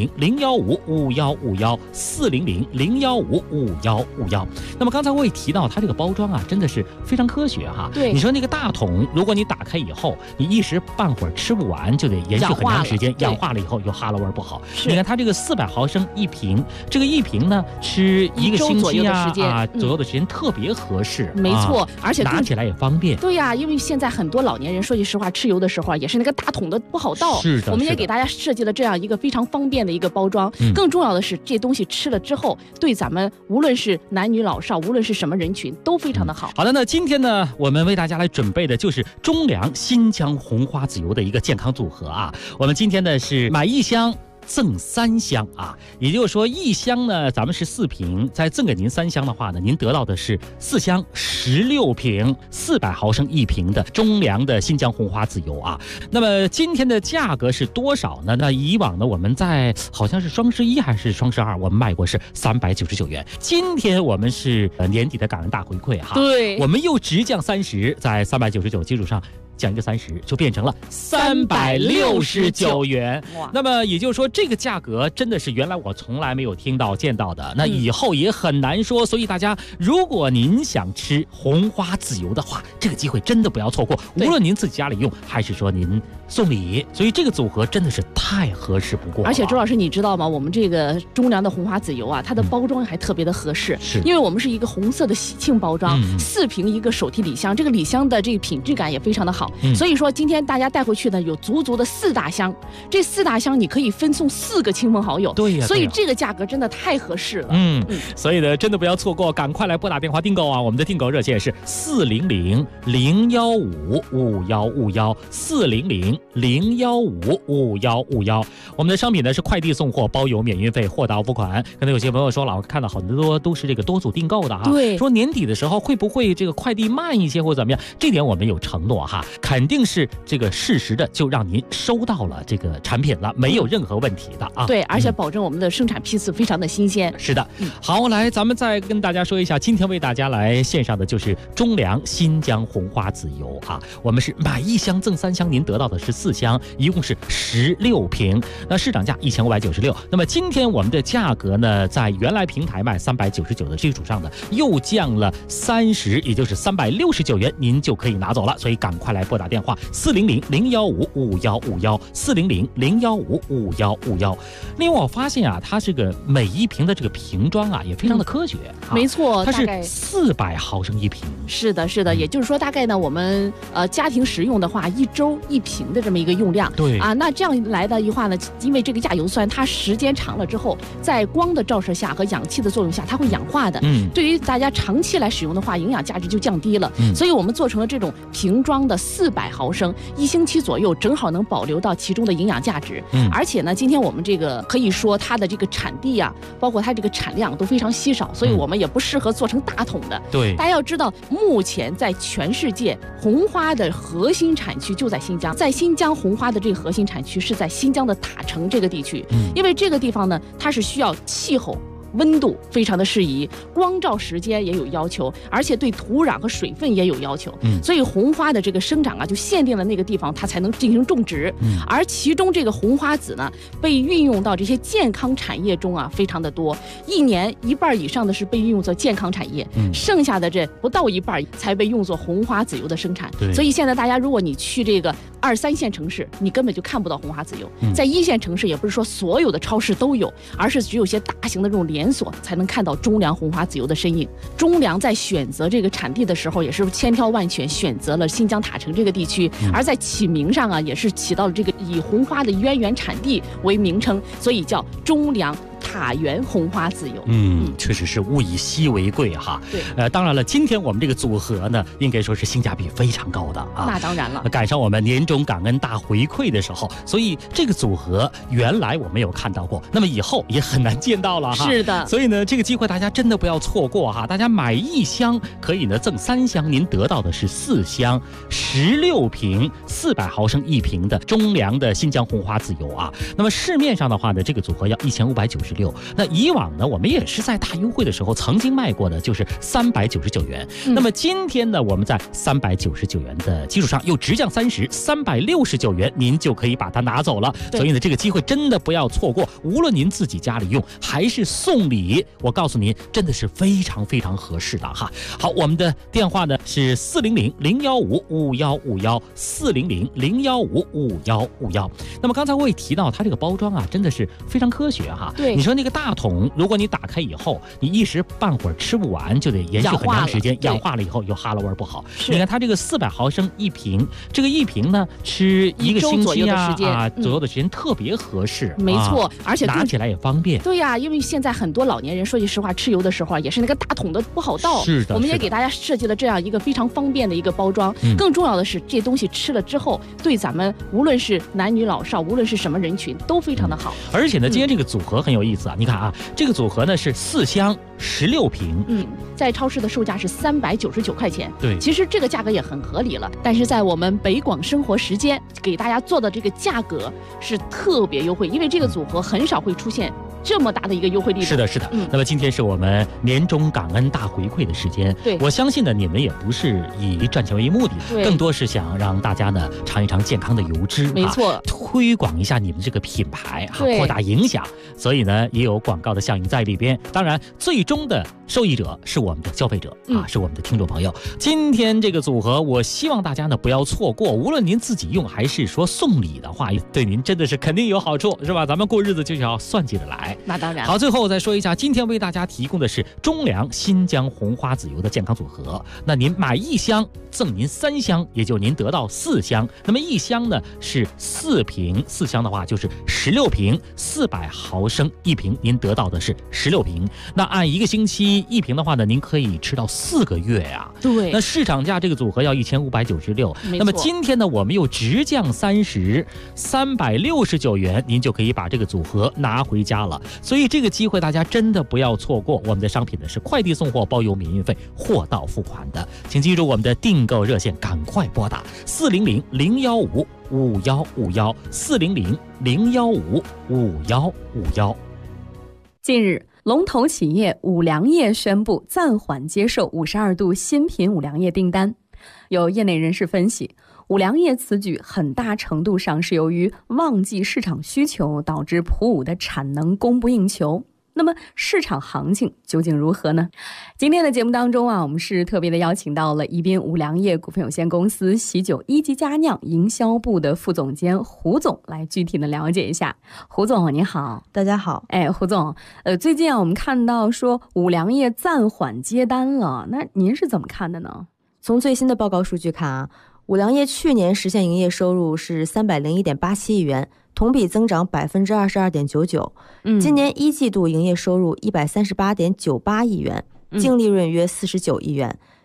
K: 400-015-5151，400-015-5151。那么刚才我也提到，它这个包装啊，真的是非常科学哈。
N: 对，
K: 你说那个大桶，如果你打开以后，你一时半会儿吃不完，就得延续很长时间，氧化了以后有哈喇味儿不好。你看它这个400毫升1瓶，这个1瓶呢吃1个星期左右的时间特别合适。
N: 没错，而且
K: 拿起来也方便。
N: 对呀，因为现在很多老年人说句实话，吃油的时候也是那个大桶的不好倒。
K: 是的，
N: 我们也给大家设计了这样一个非常方便的一个包装。更重要的是，这东西吃了之后，对咱们无论是男女老少，无论是什么人群，都非常的好。
K: 好的，那今天呢，我们为大家来准备的就是中粮新疆红花籽油的一个健康组合啊。我们今天呢是买1箱赠3箱啊，也就是说1箱呢咱们是4瓶，再赠给您3箱的话呢，您得到的是4箱16瓶400毫升1瓶的中粮的新疆红花籽油啊。那么今天的价格是多少呢？那以往呢我们在好像是双11还是双12，我们卖过是399元。今天我们是年底的感恩大回馈哈，
N: 对，
K: 我们又直降30，在399基础上降一个30，就变成了369元。那么也就是说，这个价格真的是原来我从来没有听到见到的，那以后也很难说。所以大家，如果您想吃红花籽油的话，这个机会真的不要错过。无论您自己家里用，还是说您送礼，所以这个组合真的是太合适不过了。
N: 而且周老师，你知道吗？我们这个中粮的红花籽油啊，它的包装还特别的合适，
K: 是
N: 因为我们是一个红色的喜庆包装，4瓶一个手提礼箱，这个礼箱的这个品质感也非常的好。所以说今天大家带回去呢，有足足的4大箱，这4大箱你可以分送4个亲朋好友。
K: 对呀，
N: 所以这个价格真的太合适了。
K: 所以呢，真的不要错过，赶快来拨打电话订购啊！我们的订购热线是400-015-5151，400-015-5151。我们的商品呢是快递送货，包邮免运费，货到付款。可能有些朋友说了，我看到很多都是这个多组订购的哈，
N: 对，
K: 说年底的时候会不会这个快递慢一些或者怎么样？这点我们有承诺哈，肯定是这个适时的就让您收到了这个产品了，没有任何问题的啊。
N: 对，而且保证我们的生产批次非常的新鲜。
K: 是的，好，来咱们再跟大家说一下，今天为大家来献上的就是中粮新疆红花籽油啊。我们是买1箱赠3箱，您得到的是4箱，一共是16瓶。那市场价1596，那么今天我们的价格呢，在原来平台卖399的基础上呢，又降了30，也就是369元，您就可以拿走了。所以赶快来拨打电话400-015-5151，400-015-5151。另外我发现啊，它这个每1瓶的这个瓶装啊，也非常的科学。
N: 没错，
K: 它是400毫升1瓶。
N: 是的，是的，也就是说大概呢，我们家庭使用的话，1周1瓶的这么一个用量。
K: 对
N: 啊，那这样来的话呢，因为这个亚油酸它时间长了之后，在光的照射下和氧气的作用下，它会氧化的。对于大家长期来使用的话，营养价值就降低了。所以我们做成了这种瓶装的 400毫升，1星期左右正好能保留到其中的营养价值。而且呢，今天我们这个可以说它的这个产地啊，包括它这个产量都非常稀少，所以我们也不适合做成大桶的。
K: 对，
N: 大家要知道，目前在全世界红花的核心产区就在新疆，在新疆红花的这个核心产区是在新疆的塔城这个地区，因为这个地方呢，它是需要气候。温度非常的适宜，光照时间也有要求，而且对土壤和水分也有要求。所以红花的这个生长啊，就限定了那个地方它才能进行种植。而其中这个红花籽呢，被运用到这些健康产业中啊，非常的多。1年1半以上的是被运用作健康产业，剩下的这不到1半才被用作红花籽油的生产。所以现在大家如果你去这个2、3线城市，你根本就看不到红花籽油。在1线城市，也不是说所有的超市都有，而是只有些大型的这种连锁才能看到中粮红花籽油的身影。中粮在选择这个产地的时候，也是千挑万选选择了新疆塔城这个地区，而在起名上啊，也是起到了这个以红花的渊源产地为名称，所以叫中粮塔源红花籽油。
K: 确实是物以稀为贵哈。
N: 对，
K: 当然了，今天我们这个组合呢，应该说是性价比非常高的啊。
N: 那当然了，
K: 赶上我们年终感恩大回馈的时候，所以这个组合原来我没有看到过，那么以后也很难见到了哈。
N: 是的，
K: 所以呢，这个机会大家真的不要错过哈。大家买1箱可以呢赠3箱，您得到的是4箱16瓶400毫升1瓶的中粮的新疆红花籽油啊。那么市面上的话呢，这个组合要1596。那以往呢，我们也是在大优惠的时候曾经卖过的，就是399元。那么今天呢，我们在399元的基础上又直降30，369元，您就可以把它拿走了。所以呢，这个机会真的不要错过，无论您自己家里用还是送礼，我告诉您，真的是非常非常合适的哈。好，我们的电话呢是400-015-5151，400-015-5151。那么刚才我也提到，它这个包装啊，真的是非常科学哈。
N: 对，
K: 你说那个大桶，如果你打开以后，你一时半会儿吃不完，就得延续很长时间，氧化了以后又哈喇味不好。你看它这个400毫升1瓶，这个1瓶呢吃1个星期左右的时间特别合适。
N: 没错，而且
K: 拿起来也方便。
N: 对呀，因为现在很多老年人说句实话，吃油的时候啊，也是那个大桶的不好倒。
K: 是的，
N: 我们也给大家设计了这样一个非常方便的一个包装。更重要的是，这东西吃了之后，对咱们无论是男女老少，无论是什么人群，都非常的好。
K: 而且呢，今天这个组合很有意思啊！你看啊，这个组合呢是4箱16瓶，
N: 在超市的售价是399块钱。
K: 对，
N: 其实这个价格也很合理了。但是在我们北广生活时间给大家做的这个价格是特别优惠，因为这个组合很少会出现这么大的一个优惠力度。
K: 是的，是的。那么今天是我们年终感恩大回馈的时间。
N: 对，
K: 我相信呢，你们也不是以赚钱为目的的，更多是想让大家呢尝一尝健康的油脂。
N: 没错，
K: 推广一下你们这个品牌哈，扩大影响。所以呢，也有广告的效应在里边。当然，最终的受益者是我们的消费者啊，是我们的听众朋友。今天这个组合，我希望大家呢不要错过，无论您自己用还是说送礼的话，对您真的是肯定有好处，是吧？咱们过日子就要算计着来。
N: 那当然。
K: 好，最后我再说一下，今天为大家提供的是中粮新疆红花籽油的健康组合。那您买1箱赠您3箱，也就您得到4箱。那么1箱呢是4瓶，4箱的话就是16瓶，400毫升1瓶，您得到的是16瓶。那按1个星期1瓶的话呢，您可以吃到4个月呀。
N: 对。
K: 那市场价这个组合要1596，那么今天呢，我们又直降30，369元，您就可以把这个组合拿回家了。所以这个机会大家真的不要错过。我们的商品呢是快递送货包邮免运费，货到付款的，请记住我们的订购热线，赶快拨打400-015-5151，400-015-5151。
O: 近日，龙头企业五粮液宣布暂缓接受52度新品五粮液订单。有业内人士分析，五粮液此举很大程度上是由于旺季市场需求导致普五的产能供不应求。那么市场行情究竟如何呢？今天的节目当中啊，我们是特别的邀请到了宜宾五粮液股份有限公司喜酒一级佳酿营销部的副总监胡总来具体的了解一下。胡总你好。
P: 大家好。
O: 胡总，最近啊我们看到说五粮液暂缓接单了，那您是怎么看的呢？
P: 从最新的报告数据看啊，五粮液去年实现营业收入是301.87亿元，同比增长22.99%。今年1季度营业收入138.98亿元，净利润约49亿元，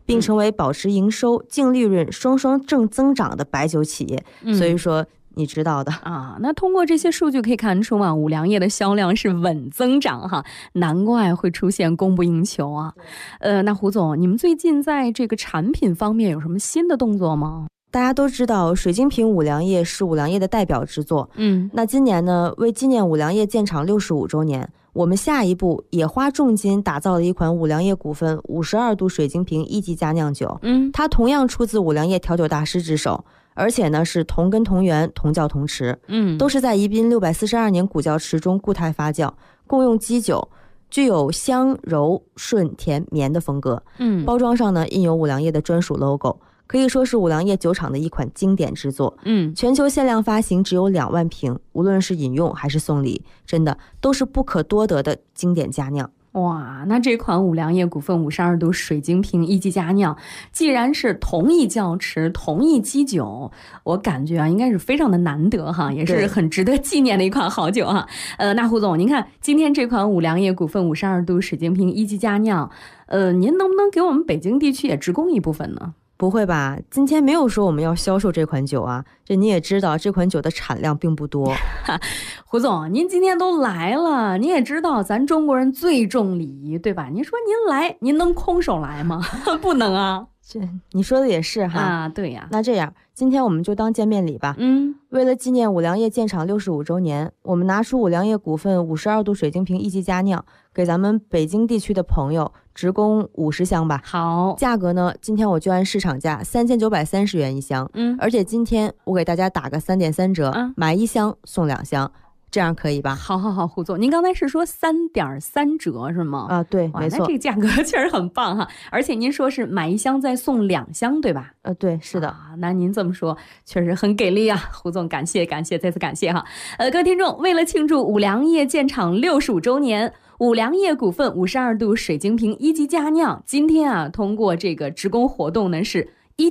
P: 并成为保持营收、净利润双双正增长的白酒企业。所以说你知道的
O: 啊。那通过这些数据可以看出啊，五粮液的销量是稳增长哈，难怪会出现供不应求啊。那胡总，你们最近在这个产品方面有什么新的动作吗？
P: 大家都知道水晶瓶五粮液是五粮液的代表之作，那今年呢，为纪念五粮液建厂65周年，我们下一步也花重金打造了一款五粮液股份52度水晶瓶1级佳酿酒，它同样出自五粮液调酒大师之手，而且呢是同根同源同窖同池，都是在宜宾642年古窖池中固态发酵，共用基酒，具有香柔顺甜绵的风格，包装上呢印有五粮液的专属 logo，可以说是五粮液酒厂的一款经典之作，全球限量发行只有2万瓶，无论是饮用还是送礼，真的都是不可多得的经典佳酿。
O: 哇，那这款五粮液股份52度水晶瓶1级佳酿，既然是同一窖池、同一基酒，我感觉啊，应该是非常的难得哈，也是很值得纪念的一款好酒哈。那胡总，您看今天这款五粮液股份52度水晶瓶1级佳酿，您能不能给我们北京地区也直供一部分呢？
P: 不会吧，今天没有说我们要销售这款酒啊，这你也知道这款酒的产量并不多。
O: 胡总，您今天都来了，你也知道咱中国人最重礼仪，对吧？您说您来，您能空手来吗？不能啊。
P: 这你说的也是哈
O: 啊，对呀。
P: 那这样，今天我们就当见面礼吧。为了纪念五粮液建厂65周年，我们拿出五粮液股份52度水晶瓶1级佳酿，给咱们北京地区的朋友直供50箱吧。
O: 好，
P: 价格呢，今天我就按市场价3930元一箱。而且今天我给大家打个3.3折，买1箱送2箱。这样可以吧？
O: 好，胡总，您刚才是说3.3折是吗？
P: 啊，对，没错。
O: 那这个价格确实很棒哈，而且您说是买1箱再送2箱，对吧？
P: 对，是的。
O: 那您这么说确实很给力啊，胡总，感谢，再次感谢哈。各位听众，为了庆祝五粮液建厂65周年，五粮液股份52度水晶瓶1级佳酿，今天啊，通过这个直供活动呢是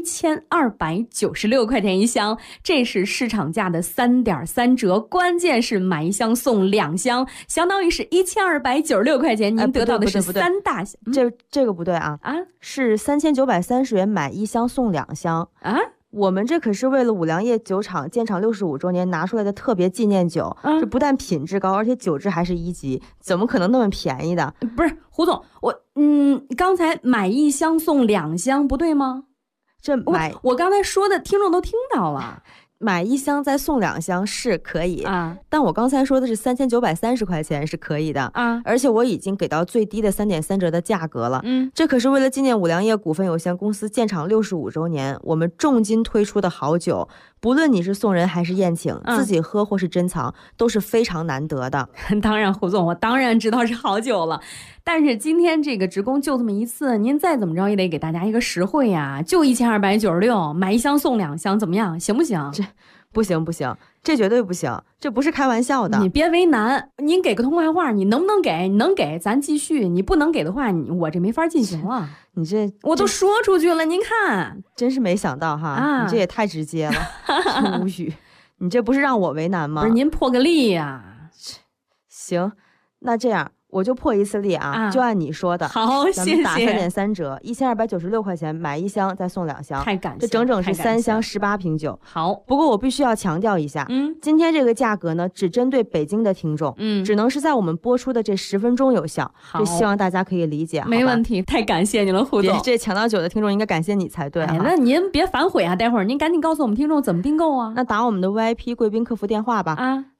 O: 1296块钱一箱，这是市场价的3.3折，关键是买1箱送2箱，相当于是1296块钱，您得到的是3大箱。
P: 这个不对啊，是3930元买1箱送2箱啊。我们这可是为了五粮液酒厂建厂65周年拿出来的特别纪念酒，这不但品质高，而且酒质还是1级，怎么可能那么便宜的？
O: 不是胡总，刚才买1箱送2箱不对吗？我刚才说的听众都听到了，
P: 买1箱再送2箱是可以啊，但我刚才说的是3930块钱是可以的啊，而且我已经给到最低的3.3折的价格了。这可是为了纪念五粮液股份有限公司建厂65周年，我们重金推出的好酒，不论你是送人还是宴请，自己喝或是珍藏，都是非常难得的。
O: 当然，胡总，我当然知道是好酒了。但是今天这个直供就这么一次，您再怎么着也得给大家一个实惠呀，就1296，买1箱送2箱，怎么样？行不行？
P: 这不行，这绝对不行，这不是开玩笑的。
O: 你别为难，您给个痛快话，你能不能给？你能给咱继续，你不能给的话，我这没法进行了。
P: 你这
O: 我都说出去了，您看，
P: 真是没想到哈，你这也太直接了，真无语。你这不是让我为难吗？
O: 不是您破个例呀。
P: 行，那这样。我就破一次例啊，就按你说的。
O: 好，
P: 咱们打3.3折，1296块钱买1箱再送2箱，
O: 太感谢，
P: 这整整是3箱18瓶酒。
O: 好，
P: 不过我必须要强调一下，今天这个价格呢，只针对北京的听众，只能是在我们播出的这10分钟有效。这希望大家可以理解。
O: 没问题，太感谢你了，胡总。
P: 这抢到酒的听众应该感谢你才对。
O: 那您别反悔啊，待会儿您赶紧告诉我们听众怎么订购啊。
P: 那打我们的 VIP 贵宾客服电话吧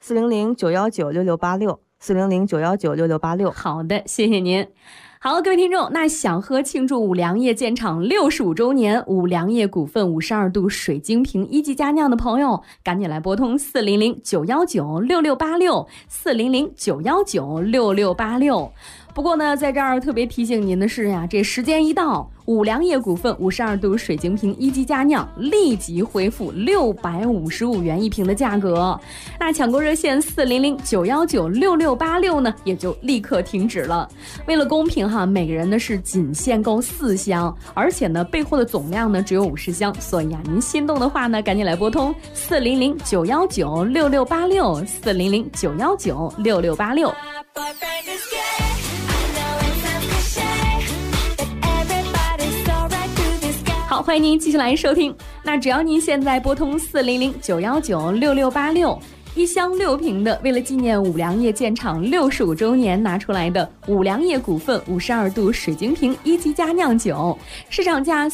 P: ，400-919-6686。400-919-6686。
O: 好的，谢谢您。好，各位听众，那想喝庆祝五粮液建厂65周年五粮液股份52度水晶瓶1级佳酿的朋友，赶紧来拨通400-919-6686 400-919-6686。不过呢，在这儿特别提醒您的是呀，这时间一到，五粮液股份52度水晶瓶1级佳酿立即恢复655元一瓶的价格。那抢购热线400-919-6686呢，也就立刻停止了。为了公平哈，每个人呢是仅限购4箱，而且呢备货的总量呢只有50箱，所以啊，您心动的话呢，赶紧来拨通400-919-6686 400-919-6686。 好，欢迎您继续来收听。那只要您现在拨通400-919-6686。一箱6瓶的，为了纪念五粮液建厂65周年拿出来的五粮液股份52度水晶瓶1级佳酿酒，市场价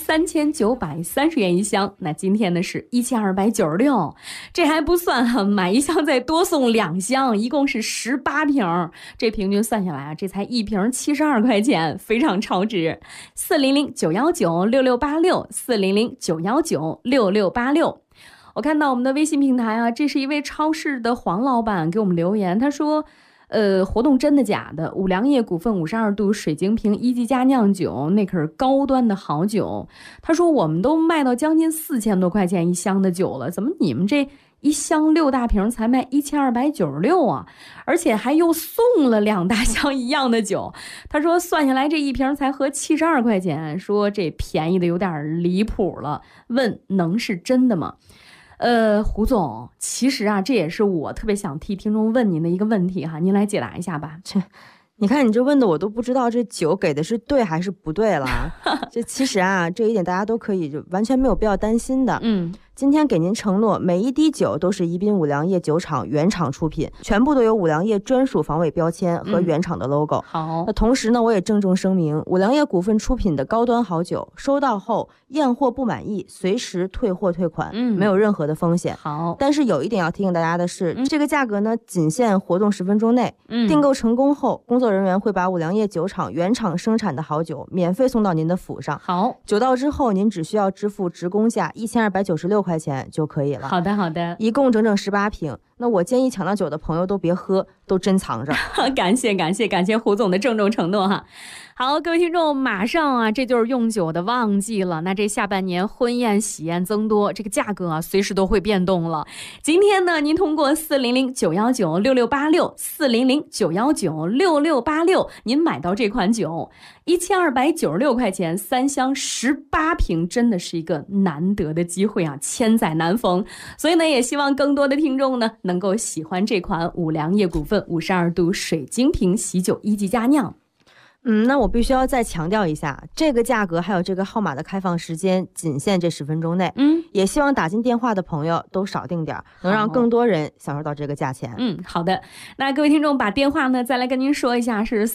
O: 3930元一箱，那今天呢是1296，这还不算哈，买一箱再多送2箱，一共是18瓶，这平均算下来啊，这才一瓶72块钱，非常超值。400-919-6686，400-919-6686。我看到我们的微信平台啊，这是一位超市的黄老板给我们留言，他说活动真的假的？五粮液股份52度水晶瓶1级佳酿酒，那可是高端的好酒。他说我们都卖到将近4000多块钱一箱的酒了，怎么你们这一箱6大瓶才卖1296啊？而且还又送了2大箱一样的酒。他说算下来这一瓶才合72块钱，说这便宜的有点离谱了，问能是真的吗？胡总，其实啊，这也是我特别想替听众问您的一个问题哈，您来解答一下吧。
P: 你看你这问的我都不知道这酒给的是对还是不对了。这其实啊，这一点大家都可以就完全没有必要担心的。今天给您承诺，每一滴酒都是宜宾五粮液酒厂原厂出品，全部都有五粮液专属防伪标签和原厂的 logo。
O: 好，
P: 那同时呢，我也郑重声明，五粮液股份出品的高端好酒，收到后验货不满意，随时退货退款，没有任何的风险。
O: 好，
P: 但是有一点要提醒大家的是，这个价格呢，仅限活动10分钟内。订购成功后，工作人员会把五粮液酒厂原厂生产的好酒免费送到您的府上。
O: 好，
P: 酒到之后，您只需要支付职工价1296块钱就可以了。
O: 好的，好的，
P: 一共整整18瓶。那我建议抢到酒的朋友都别喝，都珍藏着。
O: 感谢胡总的郑重承诺哈。好，各位听众，马上啊，这就是用酒的旺季了。那这下半年婚宴喜宴增多，这个价格啊，随时都会变动了。今天呢，您通过400-919-6686，400-919-6686，您买到这款酒，1296块钱，3箱18瓶，真的是一个难得的机会啊，千载难逢。所以呢，也希望更多的听众呢，能够喜欢这款五粮液股份52度水晶瓶喜酒1级佳酿。
P: 那我必须要再强调一下，这个价格还有这个号码的开放时间仅限这10分钟内。也希望打进电话的朋友都少订点，能让更多人享受到这个价钱。
O: 好的。那各位听众把电话呢再来跟您说一下，是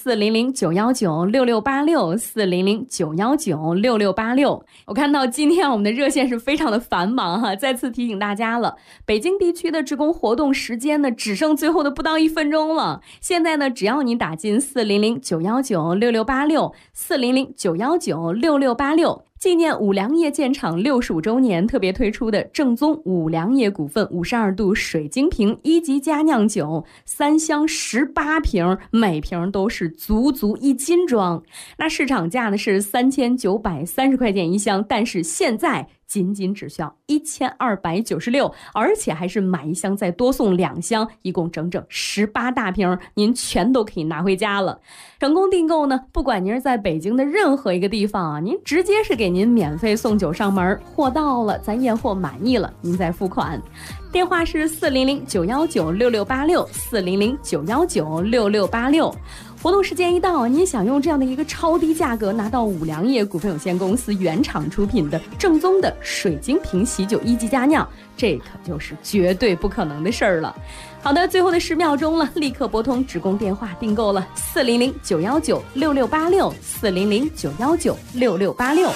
O: 400-919-6686，400-919-6686。我看到今天我们的热线是非常的繁忙哈，再次提醒大家了，北京地区的职工活动时间呢只剩最后的不到1分钟了。现在呢，只要你打进400-919-6686，400-919-6686，纪念五粮液建厂65周年特别推出的正宗五粮液股份52度水晶瓶1级佳酿酒，3箱18瓶，每瓶都是足1斤装。那市场价呢是3930块钱一箱，但是现在仅只需要1296，而且还是买一箱再多送2箱，一共整整18大瓶，您全都可以拿回家了。成功订购呢，不管您是在北京的任何一个地方啊，您直接是给您免费送酒上门，货到了咱验货满意了，您再付款。电话是400-919-6686，400-919-6686。活动时间一到，您想用这样的一个超低价格拿到五粮液股份有限公司原厂出品的正宗的水晶瓶喜酒1级佳酿，这可就是绝对不可能的事儿了。好的，最后的10秒钟了，立刻拨通职工电话订购了400-919-6686， 400-919-6686。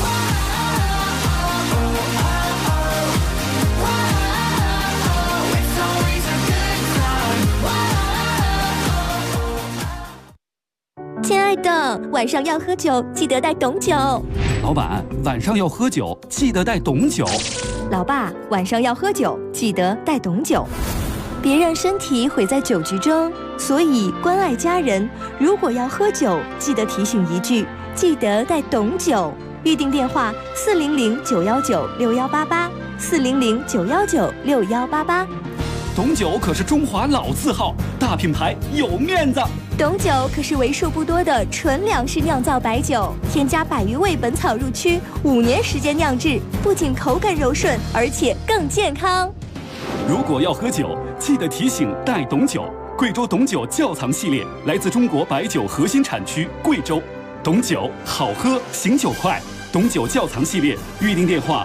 F: 亲爱的，晚上要喝酒，记得带懂酒。
E: 老板，晚上要喝酒，记得带懂酒。
F: 老爸，晚上要喝酒，记得带懂酒。别让身体毁在酒局中，所以关爱家人，如果要喝酒，记得提醒一句，记得带懂酒。预订电话400-919-6188， 400-919-6188。
E: 懂酒可是中华老字号，大品牌有面子。
F: 懂酒可是为数不多的纯粮食酿造白酒，添加100余味本草入曲，5年时间酿制，不仅口感柔顺，而且更健康。
C: 如果要喝酒，记得提醒带懂酒。贵州懂酒窖藏系列来自中国白酒核心产区贵州，懂酒好喝，醒酒快。
E: 董九窖藏系列，预订电话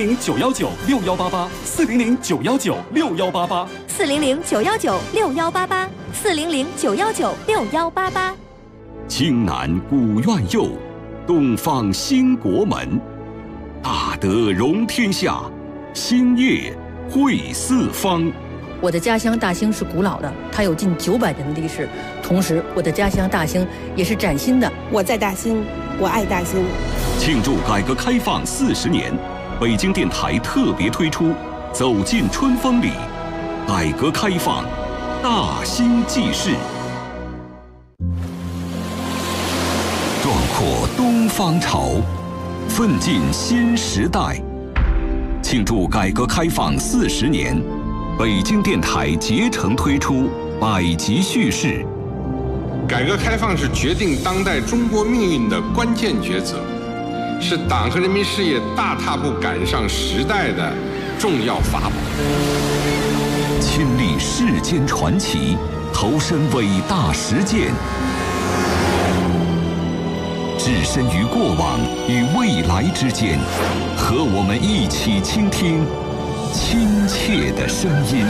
F: 400-919-6188，400-919-6188，400-919-6188。
A: 青南古院佑，东方兴国门。大德容天下，兴业惠四方。
Q: 我的家乡大兴是古老的，它有近900年的历史。同时，我的家乡大兴也是崭新的。
R: 我在大兴，我爱大兴。
A: 庆祝改革开放40年，北京电台特别推出《走进春风里》，改革开放大兴纪事，壮阔东方潮，奋进新时代。庆祝改革开放40年，北京电台竭诚推出100集叙事。
S: 改革开放是决定当代中国命运的关键抉择，是党和人民事业大踏步赶上时代的重要法宝。
A: 亲历世间传奇，投身伟大实践，置身于过往与未来之间，和我们一起倾听亲切的声音。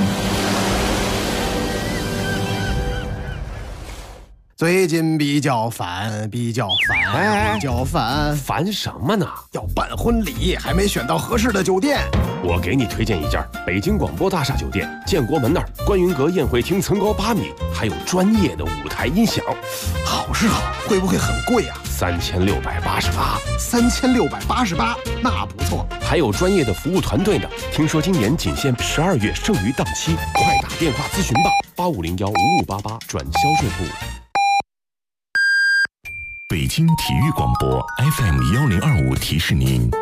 T: 最近比较烦，
U: 烦什么呢？
T: 要办婚礼，还没选到合适的酒店。
U: 我给你推荐一家北京广播大厦酒店，建国门那儿，观云阁宴会厅层高8米，还有专业的舞台音响。
T: 好是好，会不会很贵啊
U: ？3688，
T: 那不错。
U: 还有专业的服务团队呢。听说今年仅限12月剩余档期，快打电话咨询吧，8501-5588转销售部。
A: 北京体育广播 FM 1025提示您，